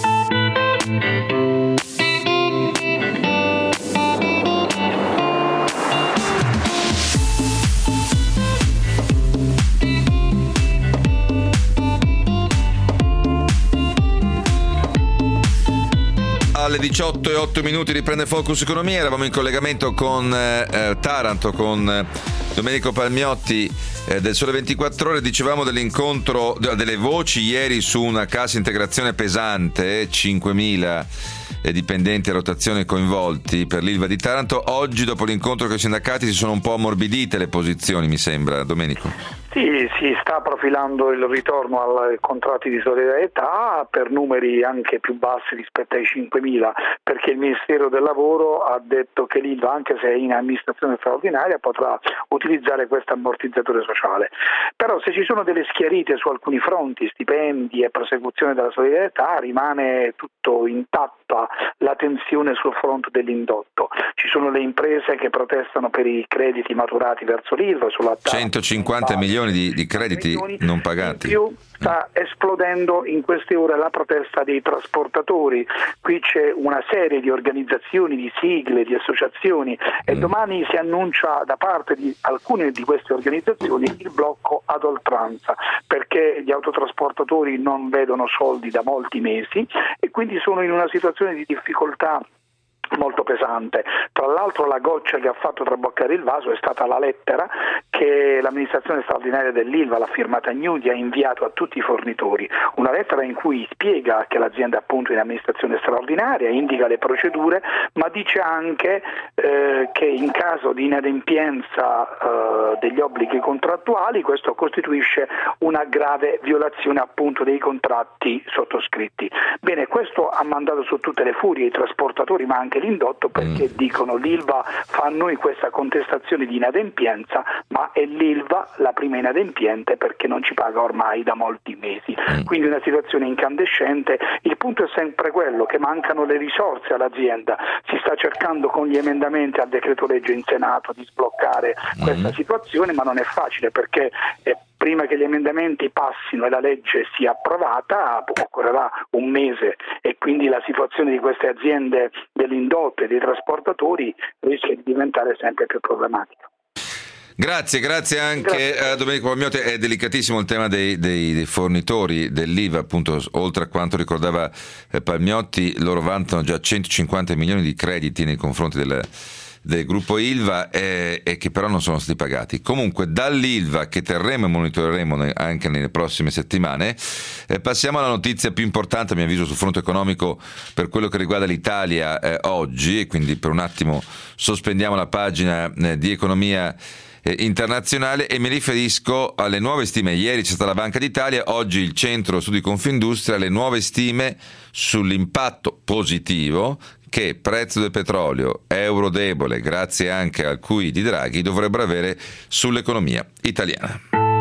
Alle diciotto e otto minuti riprende Focus Economia. Eravamo in collegamento con eh, Taranto, con eh, Domenico Palmiotti eh, del Sole ventiquattro Ore. Dicevamo dell'incontro, delle voci ieri su una cassa integrazione pesante, cinquemila eh, dipendenti a rotazione coinvolti per l'Ilva di Taranto. Oggi, dopo l'incontro con i sindacati, si sono un po' ammorbidite le posizioni, mi sembra, Domenico. Sì, si sta profilando il ritorno ai contratti di solidarietà per numeri anche più bassi rispetto ai cinquemila, perché il Ministero del Lavoro ha detto che l'Ilva, anche se è in amministrazione straordinaria, potrà utilizzare questo ammortizzatore sociale. Però se ci sono delle schiarite su alcuni fronti, stipendi e prosecuzione della solidarietà, rimane tutto intatta la tensione sul fronte dell'indotto. Ci sono le imprese che protestano per i crediti maturati verso l'Ilva, sulla centocinquanta milioni Di, di crediti milioni, non pagati. In più sta esplodendo in queste ore la protesta dei trasportatori. Qui c'è una serie di organizzazioni, di sigle, di associazioni, e mm. domani si annuncia da parte di alcune di queste organizzazioni il blocco ad oltranza, perché gli autotrasportatori non vedono soldi da molti mesi e quindi sono in una situazione di difficoltà molto pesante. Tra l'altro la goccia che ha fatto traboccare il vaso è stata la lettera che l'amministrazione straordinaria dell'Ilva, la firmata Gnudi, ha inviato a tutti i fornitori, una lettera in cui spiega che l'azienda è appunto in amministrazione straordinaria, indica le procedure, ma dice anche eh, che in caso di inadempienza eh, degli obblighi contrattuali questo costituisce una grave violazione appunto dei contratti sottoscritti. Bene, questo ha mandato su tutte le furie i trasportatori, ma anche l'indotto, perché mm. dicono l'Ilva fa a noi questa contestazione di inadempienza, ma è l'Ilva la prima inadempiente perché non ci paga ormai da molti mesi. Mm. Quindi una situazione incandescente. Il punto è sempre quello che mancano le risorse all'azienda. Si sta cercando con gli emendamenti al decreto legge in Senato di sbloccare mm. questa situazione, ma non è facile, perché eh, prima che gli emendamenti passino e la legge sia approvata occorrerà un mese, e quindi la situazione di queste aziende dell'indotto e dei trasportatori rischia di diventare sempre più problematica. Grazie, grazie anche grazie. a Domenico Palmiotti. È delicatissimo il tema dei, dei, dei fornitori dell'Ilva, appunto, oltre a quanto ricordava eh, Palmiotti, loro vantano già centocinquanta milioni di crediti nei confronti del, del gruppo Ilva e, e che però non sono stati pagati. Comunque, dall'Ilva, che terremo e monitoreremo anche nelle prossime settimane, eh, passiamo alla notizia più importante, a mio avviso, sul fronte economico per quello che riguarda l'Italia eh, oggi, e quindi per un attimo sospendiamo la pagina eh, di economia internazionale e mi riferisco alle nuove stime. Ieri c'è stata la Banca d'Italia, oggi il Centro Studi Confindustria, le nuove stime sull'impatto positivo che prezzo del petrolio, euro debole, grazie anche al Q E di Draghi, dovrebbero avere sull'economia italiana.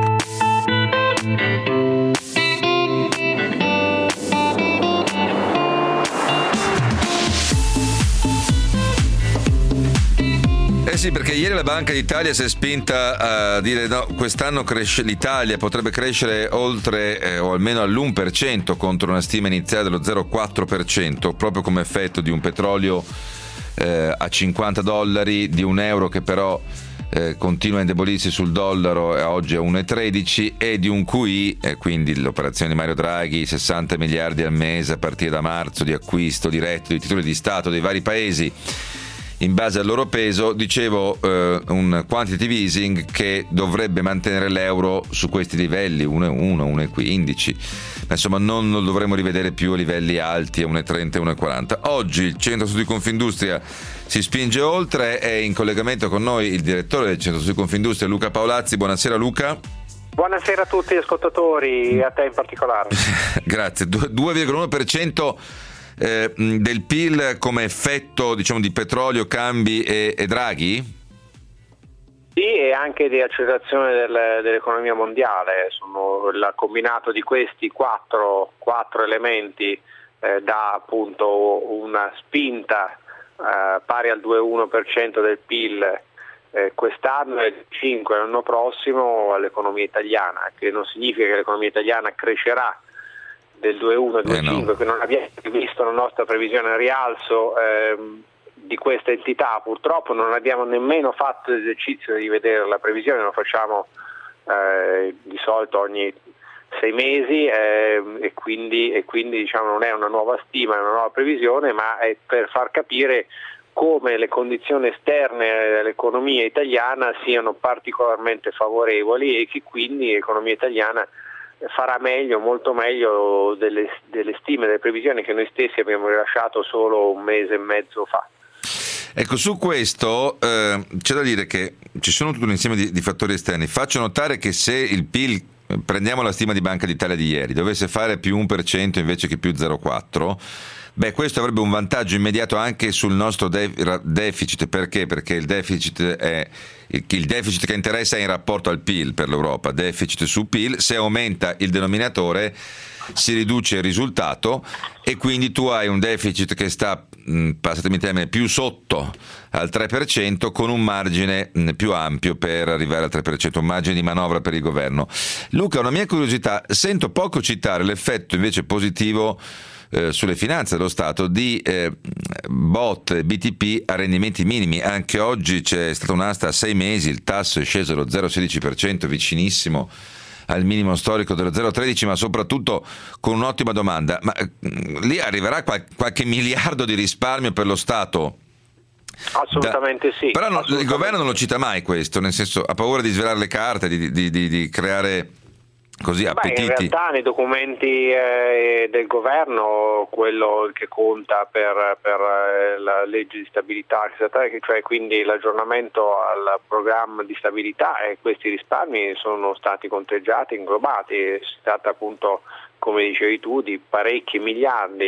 Eh sì, perché ieri la Banca d'Italia si è spinta a dire no, quest'anno cresce l'Italia, potrebbe crescere oltre eh, o almeno all'uno per cento contro una stima iniziale dello zero virgola quattro per cento, proprio come effetto di un petrolio eh, a cinquanta dollari, di un euro che però eh, continua a indebolirsi sul dollaro, eh, oggi è uno virgola tredici, e di un Q I, eh, quindi l'operazione di Mario Draghi, sessanta miliardi al mese a partire da marzo di acquisto diretto di titoli di Stato dei vari paesi in base al loro peso. Dicevo, eh, un quantitative easing che dovrebbe mantenere l'euro su questi livelli, uno virgola uno, uno virgola quindici, ma insomma non lo dovremo rivedere più a livelli alti a uno virgola trenta e uno virgola quaranta. Oggi il Centro Studi Confindustria si spinge oltre, è in collegamento con noi il direttore del Centro Studi Confindustria, Luca Paolazzi. Buonasera Luca. Buonasera a tutti gli ascoltatori, a te in particolare. Grazie. due virgola uno per cento Eh, del P I L come effetto, diciamo, di petrolio, cambi e, e Draghi? Sì, e anche di accelerazione del, dell'economia mondiale. Sono il combinato di questi quattro, quattro elementi eh, dà appunto una spinta eh, pari al due virgola uno per cento del P I L eh, quest'anno e il cinque per cento l'anno prossimo all'economia italiana, che non significa che l'economia italiana crescerà del due virgola uno e due virgola cinque, eh no. che non abbiamo visto la nostra previsione a rialzo ehm, di questa entità. Purtroppo non abbiamo nemmeno fatto l'esercizio di vedere la previsione, lo facciamo eh, di solito ogni sei mesi eh, e quindi, e quindi diciamo, non è una nuova stima, è una nuova previsione, ma è per far capire come le condizioni esterne dell'economia italiana siano particolarmente favorevoli e che quindi l'economia italiana farà meglio, molto meglio delle, delle stime, delle previsioni che noi stessi abbiamo rilasciato solo un mese e mezzo fa. Ecco, su questo eh, c'è da dire che ci sono tutto un insieme di, di fattori esterni. Faccio notare che se il P I L, prendiamo la stima di Banca d'Italia di ieri, dovesse fare più uno per cento invece che più zero virgola quattro, beh, questo avrebbe un vantaggio immediato anche sul nostro de- deficit. Perché? Perché il deficit è il deficit che interessa è in rapporto al P I L per l'Europa, deficit su P I L. Se aumenta il denominatore si riduce il risultato e quindi tu hai un deficit che sta, passatemi il termine, più sotto al tre per cento, con un margine più ampio per arrivare al tre per cento, un margine di manovra per il governo. Luca, una mia curiosità, sento poco citare l'effetto invece positivo Eh, sulle finanze dello Stato di eh, B O T e B T P a rendimenti minimi. Anche oggi c'è stata un'asta a sei mesi, il tasso è sceso allo zero virgola sedici per cento, vicinissimo al minimo storico dello zero virgola tredici, ma soprattutto con un'ottima domanda: ma mh, lì arriverà qual- qualche miliardo di risparmio per lo Stato? Assolutamente da... sì. Però no, assolutamente il governo non lo cita mai questo, nel senso, ha paura di svelare le carte, di, di, di, di creare così appetiti. Beh, in realtà nei documenti eh, del governo quello che conta per, per eh, la legge di stabilità, cioè quindi l'aggiornamento al programma di stabilità, e questi risparmi sono stati conteggiati, inglobati. Si tratta appunto, come dicevi tu, di parecchi miliardi,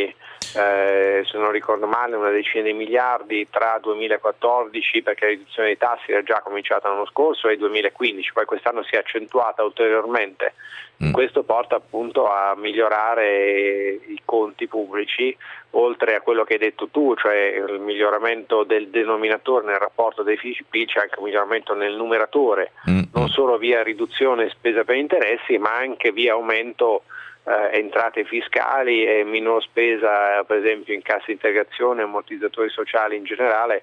eh, se non ricordo male una decina di miliardi tra duemilaquattordici, perché la riduzione dei tassi era già cominciata l'anno scorso, e duemilaquindici, poi quest'anno si è accentuata ulteriormente. Mm. Questo porta appunto a migliorare i conti pubblici, oltre a quello che hai detto tu, cioè il miglioramento del denominatore nel rapporto deficit-P I L, c'è anche un miglioramento nel numeratore, mm. non solo via riduzione spesa per interessi, ma anche via aumento Eh, entrate fiscali e minor spesa, eh, per esempio in cassa integrazione, ammortizzatori sociali in generale,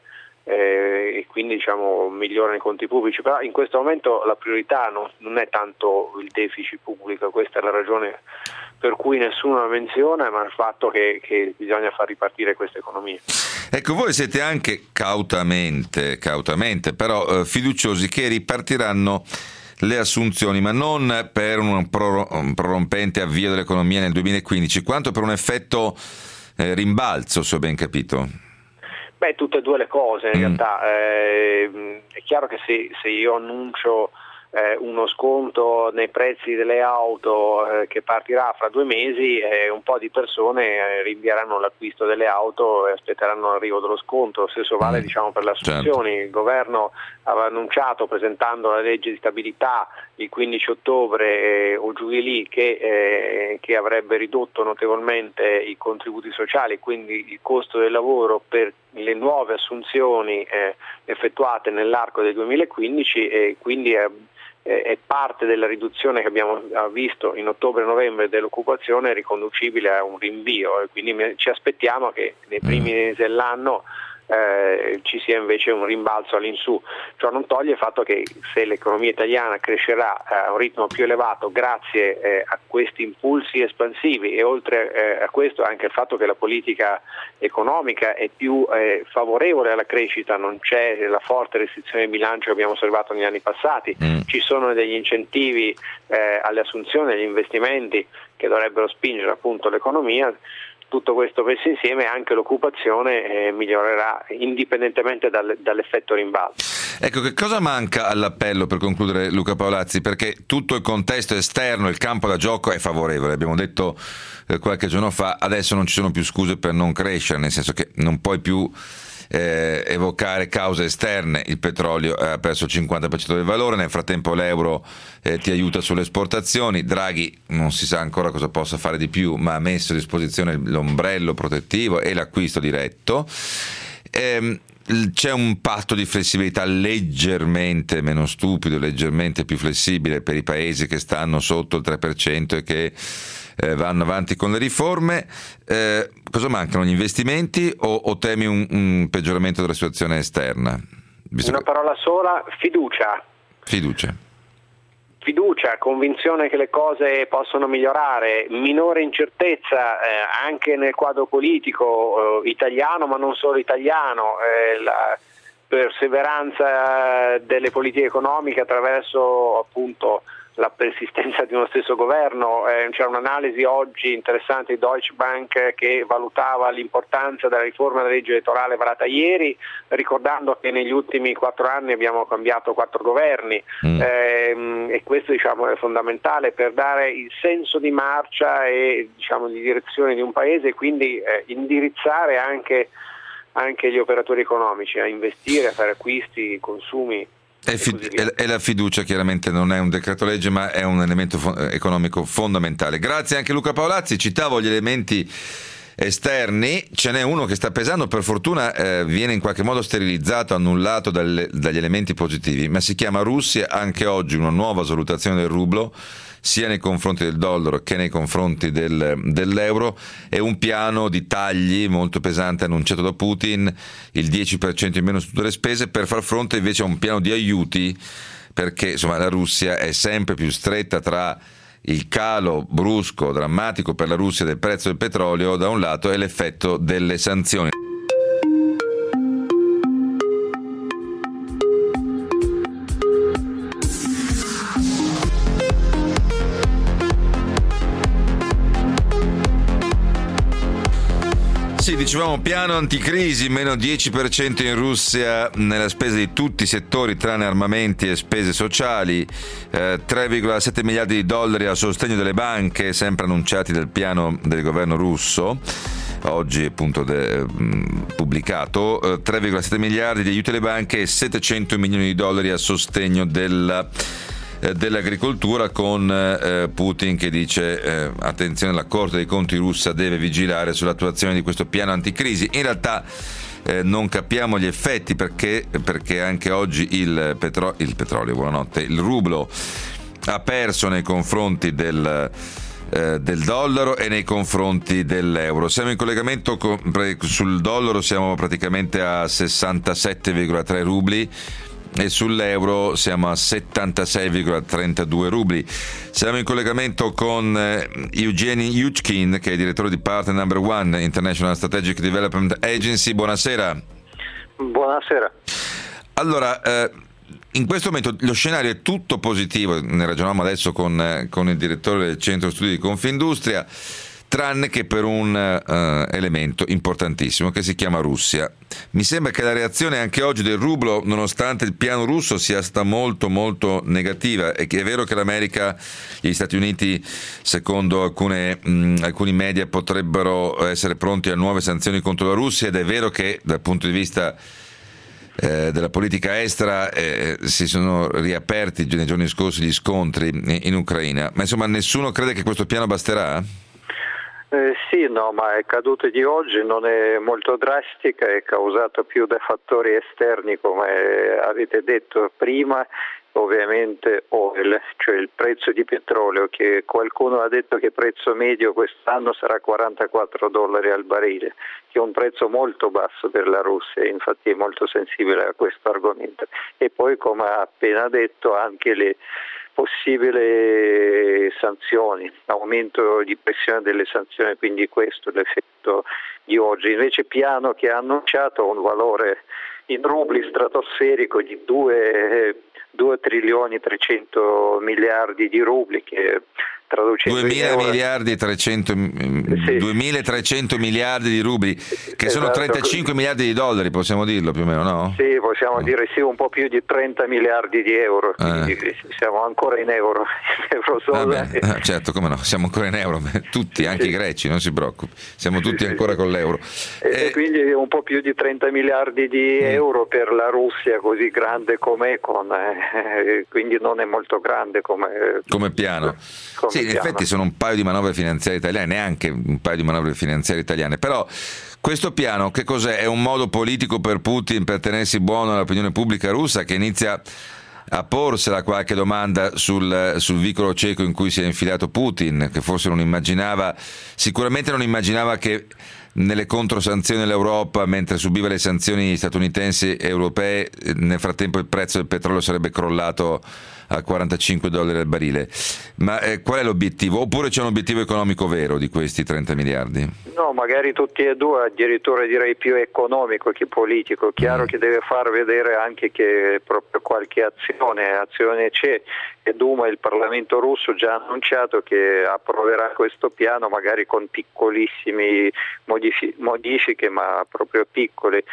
eh, e quindi diciamo migliorano i conti pubblici. Però in questo momento la priorità non, non è tanto il deficit pubblico, questa è la ragione per cui nessuno la menziona, ma il fatto che, che bisogna far ripartire questa economia. Ecco, voi siete anche cautamente, cautamente però eh, fiduciosi che ripartiranno le assunzioni, ma non per un, pro, un prorompente avvio dell'economia nel duemilaquindici, quanto per un effetto eh, rimbalzo, se ho ben capito. Beh, tutte e due le cose in mm. realtà. Eh, è chiaro che se, se io annuncio eh, uno sconto nei prezzi delle auto eh, che partirà fra due mesi, eh, un po' di persone eh, rinvieranno l'acquisto delle auto e aspetteranno l'arrivo dello sconto. Lo stesso vale mm. diciamo per le assunzioni. Certo. Il governo aveva annunciato, presentando la legge di stabilità il quindici ottobre eh, o giù di lì, che, eh, che avrebbe ridotto notevolmente i contributi sociali, quindi il costo del lavoro per le nuove assunzioni eh, effettuate nell'arco del duemilaquindici, e quindi è, è parte della riduzione che abbiamo visto in ottobre e novembre dell'occupazione riconducibile a un rinvio, e quindi ci aspettiamo che nei primi mesi dell'anno eh, ci sia invece un rimbalzo all'insù. Ciò non toglie il fatto che se l'economia italiana crescerà a un ritmo più elevato grazie eh, a questi impulsi espansivi, e oltre eh, a questo anche il fatto che la politica economica è più eh, favorevole alla crescita, non c'è la forte restrizione di bilancio che abbiamo osservato negli anni passati, mm. ci sono degli incentivi eh, alle assunzioni, agli investimenti che dovrebbero spingere appunto l'economia. Tutto questo messo insieme, anche l'occupazione eh, migliorerà indipendentemente dal, dall'effetto rimbalzo. Ecco, che cosa manca all'appello, per concludere, Luca Paolazzi? Perché tutto il contesto esterno, il campo da gioco è favorevole, abbiamo detto eh, qualche giorno fa, adesso non ci sono più scuse per non crescere, nel senso che non puoi più eh, evocare cause esterne. Il petrolio ha perso il cinquanta per cento del valore, nel frattempo l'euro eh, ti aiuta sulle esportazioni, Draghi non si sa ancora cosa possa fare di più, ma ha messo a disposizione l'ombrello protettivo e l'acquisto diretto. Ehm, c'è un patto di flessibilità leggermente meno stupido, leggermente più flessibile per i paesi che stanno sotto il tre per cento e che eh, vanno avanti con le riforme. Eh, cosa mancano? Gli investimenti o, o temi un, un peggioramento della situazione esterna? Visto Una che... parola sola: fiducia. Fiducia. Fiducia, convinzione che le cose possono migliorare, minore incertezza eh, anche nel quadro politico eh, italiano, ma non solo italiano, eh, la perseveranza delle politiche economiche attraverso appunto la persistenza di uno stesso governo. Eh, c'era un'analisi oggi interessante di Deutsche Bank che valutava l'importanza della riforma della legge elettorale varata ieri, ricordando che negli ultimi quattro anni abbiamo cambiato quattro governi mm. eh, e questo diciamo è fondamentale per dare il senso di marcia e diciamo di direzione di un paese, e quindi eh, indirizzare anche, anche gli operatori economici a investire, a fare acquisti, consumi. E, fi- e la fiducia chiaramente non è un decreto legge, ma è un elemento fo- economico fondamentale. Grazie anche Luca Paolazzi. Citavo gli elementi esterni, ce n'è uno che sta pesando, per fortuna eh, viene in qualche modo sterilizzato, annullato dalle, dagli elementi positivi, ma si chiama Russia. Anche oggi una nuova valutazione del rublo, sia nei confronti del dollaro che nei confronti del, dell'euro, e un piano di tagli molto pesante annunciato da Putin, il dieci per cento in meno su tutte le spese, per far fronte invece a un piano di aiuti, perché insomma la Russia è sempre più stretta tra il calo brusco, drammatico per la Russia del prezzo del petrolio da un lato e l'effetto delle sanzioni. Sì, dicevamo piano anticrisi, meno dieci per cento in Russia nella spesa di tutti i settori tranne armamenti e spese sociali, eh, tre virgola sette miliardi di dollari a sostegno delle banche, sempre annunciati dal piano del governo russo, oggi appunto de, mh, pubblicato, eh, tre virgola sette miliardi di aiuti alle banche e settecento milioni di dollari a sostegno della dell'agricoltura, con eh, Putin che dice eh, attenzione, la Corte dei Conti russa deve vigilare sull'attuazione di questo piano anticrisi. In realtà eh, non capiamo gli effetti, perché, perché anche oggi il, petro- il petrolio, buonanotte, il rublo ha perso nei confronti del eh, del dollaro e nei confronti dell'euro. Siamo in collegamento con, sul dollaro siamo praticamente a sessantasette virgola tre rubli e sull'euro siamo a settantasei virgola trentadue rubli. Siamo in collegamento con eh, Evgeny Yuchkin, che è direttore di Partner Number One International Strategic Development Agency. Buonasera. Buonasera. Allora, eh, in questo momento lo scenario è tutto positivo, ne ragioniamo adesso con, eh, con il direttore del Centro Studi di Confindustria, tranne che per un uh, elemento importantissimo che si chiama Russia. Mi sembra che la reazione anche oggi del rublo, nonostante il piano russo, sia stata molto molto negativa, e che è vero che l'America, gli Stati Uniti, secondo alcune, mh, alcuni media, potrebbero essere pronti a nuove sanzioni contro la Russia, ed è vero che dal punto di vista eh, della politica estera eh, si sono riaperti nei giorni scorsi gli scontri in, in Ucraina, ma insomma nessuno crede che questo piano basterà? Eh, sì, no, ma la caduta di oggi non è molto drastica, è causata più da fattori esterni, come avete detto prima, ovviamente oil, cioè il prezzo di petrolio, che qualcuno ha detto che il prezzo medio quest'anno sarà quarantaquattro dollari al barile, che è un prezzo molto basso per la Russia, infatti è molto sensibile a questo argomento. E poi, come ha appena detto, anche le possibili sanzioni, aumento di pressione delle sanzioni, quindi questo è l'effetto di oggi. Invece Piano, che ha annunciato un valore in rubli stratosferico di due trilioni trecento miliardi di rubli, che traducendo duemila miliardi trecento sì. duemilatrecento miliardi di rubli, che sono esatto. trentacinque miliardi di dollari, possiamo dirlo più o meno, no? Sì, possiamo no. dire sì, un po' più di trenta miliardi di euro, quindi eh. siamo ancora in euro, in eurozona. Vabbè, certo, come no, siamo ancora in euro, tutti, anche sì. i greci, non si preoccupi, siamo tutti sì, ancora sì. con l'euro. E, e quindi un po' più di trenta miliardi di mm. euro per la Russia, così grande com'è, con, eh, quindi non è molto grande come, come piano. Come sì, in piano. effetti sono un paio di manovre finanziarie italiane, neanche un paio di manovre finanziarie italiane, però questo piano che cos'è? È un modo politico per Putin per tenersi buono all'opinione pubblica russa, che inizia a porsela qualche domanda sul, sul vicolo cieco in cui si è infilato Putin, che forse non immaginava, sicuramente non immaginava che nelle controsanzioni dell'Europa, mentre subiva le sanzioni statunitensi e europee, nel frattempo il prezzo del petrolio sarebbe crollato a quarantacinque dollari al barile. Ma eh, qual è l'obiettivo? Oppure c'è un obiettivo economico vero di questi trenta miliardi? No, magari tutti e due, addirittura direi più economico che politico. Chiaro mm. che deve far vedere anche che proprio qualche azione, azione c'è, e Duma, il Parlamento russo, già ha annunciato che approverà questo piano, magari con piccolissimi modifi- modifiche, ma proprio piccole.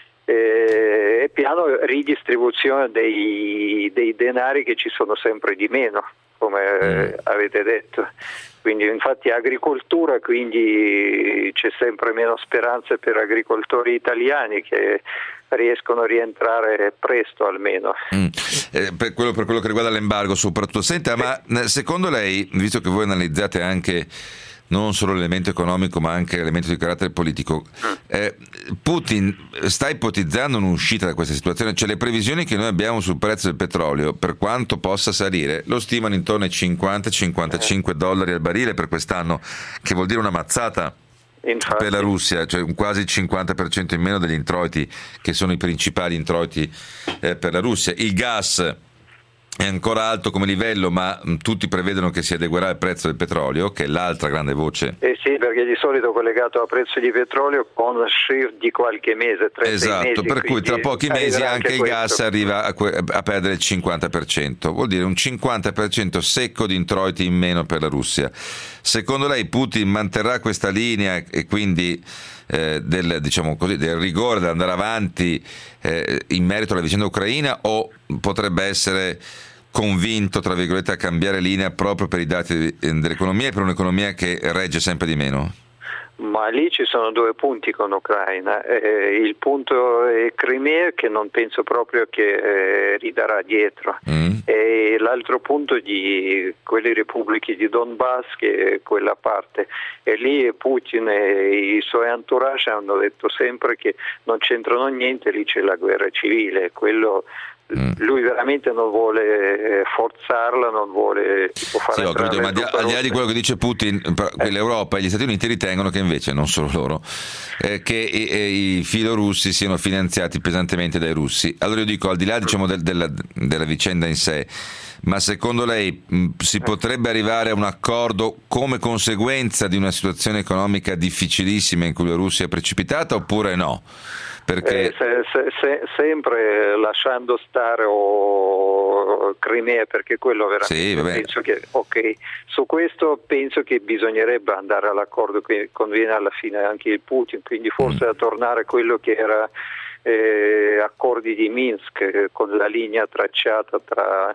E piano ridistribuzione dei, dei denari, che ci sono sempre di meno, come mm. avete detto. Quindi infatti agricoltura, quindi c'è sempre meno speranze per agricoltori italiani che riescono a rientrare presto almeno. Mm. Eh, per, quello, per quello che riguarda l'embargo soprattutto. Senta, sì. ma secondo lei, visto che voi analizzate anche non solo l'elemento economico ma anche l'elemento di carattere politico, eh, Putin sta ipotizzando un'uscita da questa situazione? Cioè, le previsioni che noi abbiamo sul prezzo del petrolio, per quanto possa salire, lo stimano intorno ai cinquanta cinquantacinque dollari al barile per quest'anno, che vuol dire una mazzata Infatti. per la Russia, cioè un quasi il cinquanta per cento in meno degli introiti che sono i principali introiti eh, per la Russia. Il gas è ancora alto come livello, ma mh, tutti prevedono che si adeguerà al prezzo del petrolio, che è l'altra grande voce. Eh sì, perché di solito collegato al prezzo di petrolio con shift di qualche mese, tre esatto, mesi, per cui tra pochi mesi anche, anche il gas arriva a, que- a perdere il cinquanta per cento, vuol dire un cinquanta per cento secco di introiti in meno per la Russia. Secondo lei Putin manterrà questa linea e quindi eh, del, diciamo così, del rigore, da andare avanti eh, in merito alla vicenda ucraina, o potrebbe essere convinto, tra virgolette, a cambiare linea proprio per i dati dell'economia e per un'economia che regge sempre di meno? Ma lì ci sono due punti con l'Ucraina. Eh, il punto è Crimea, che non penso proprio che eh, ridarà dietro, mm. e l'altro punto di quelle repubbliche di Donbass, che è quella parte. E lì Putin e i suoi entourage hanno detto sempre che non c'entrano niente, lì c'è la guerra civile. Quello lui veramente non vuole forzarla, non vuole tipo fare. Sì, ho capito, ma al di là di quello che dice Putin, eh. l'Europa e gli Stati Uniti ritengono che invece, non solo loro, eh, che i, i filorussi siano finanziati pesantemente dai russi. Allora io dico, al di là diciamo del, della, della vicenda in sé, ma secondo lei mh, si potrebbe arrivare a un accordo come conseguenza di una situazione economica difficilissima in cui la Russia è precipitata, oppure no? Perché... Eh, se, se, se, sempre lasciando stare o Crimea, perché quello veramente sì, penso che ok, su questo penso che bisognerebbe andare all'accordo che conviene alla fine anche il Putin, quindi forse mm. a tornare a quello che era eh, accordi di Minsk, eh, con la linea tracciata tra,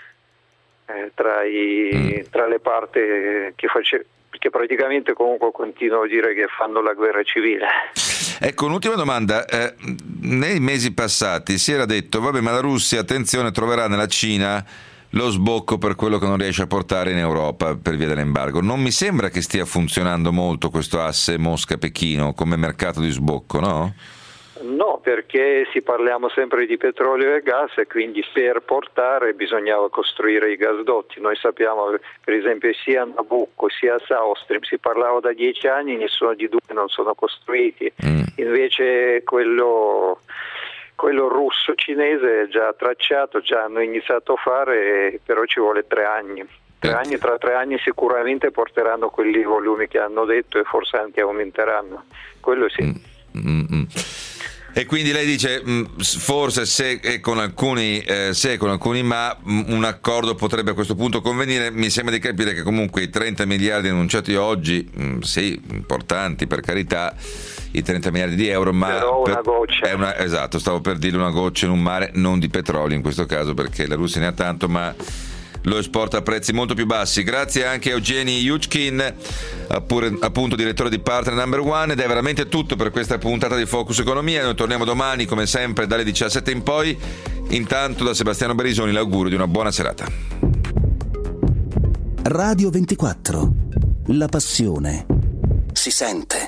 eh, tra, i, mm. tra le parti che faceva, perché praticamente comunque continuo a dire che fanno la guerra civile. Ecco, un'ultima domanda. Eh, nei mesi passati si era detto, vabbè, ma la Russia, attenzione, troverà nella Cina lo sbocco per quello che non riesce a portare in Europa per via dell'embargo. Non mi sembra che stia funzionando molto questo asse Mosca-Pechino come mercato di sbocco, no? No, perché si parliamo sempre di petrolio e gas e quindi per portare bisognava costruire i gasdotti. Noi sappiamo, per esempio, sia a Nabucco sia a South Stream si parlava da dieci anni, nessuno di due non sono costruiti. Mm. Invece quello, quello russo-cinese è già tracciato, già hanno iniziato a fare, però ci vuole tre anni. Tre anni, tra tre anni sicuramente porteranno quelli volumi che hanno detto e forse anche aumenteranno. Quello sì. Mm-hmm. E quindi lei dice forse se e con alcuni eh, se e con alcuni ma un accordo potrebbe a questo punto convenire. Mi sembra di capire che comunque i trenta miliardi annunciati oggi, mh, sì, importanti per carità, i trenta miliardi di euro, ma però una per, goccia. È una, esatto, stavo per dire una goccia in un mare, non di petrolio in questo caso, perché la Russia ne ha tanto, ma lo esporta a prezzi molto più bassi. Grazie anche a Eugeni Yuchkin, appunto direttore di Partner Number One, ed è veramente tutto per questa puntata di Focus Economia. Noi torniamo domani come sempre dalle diciassette in poi. Intanto da Sebastiano Berisoni l'augurio di una buona serata. Radio ventiquattro, la passione si sente.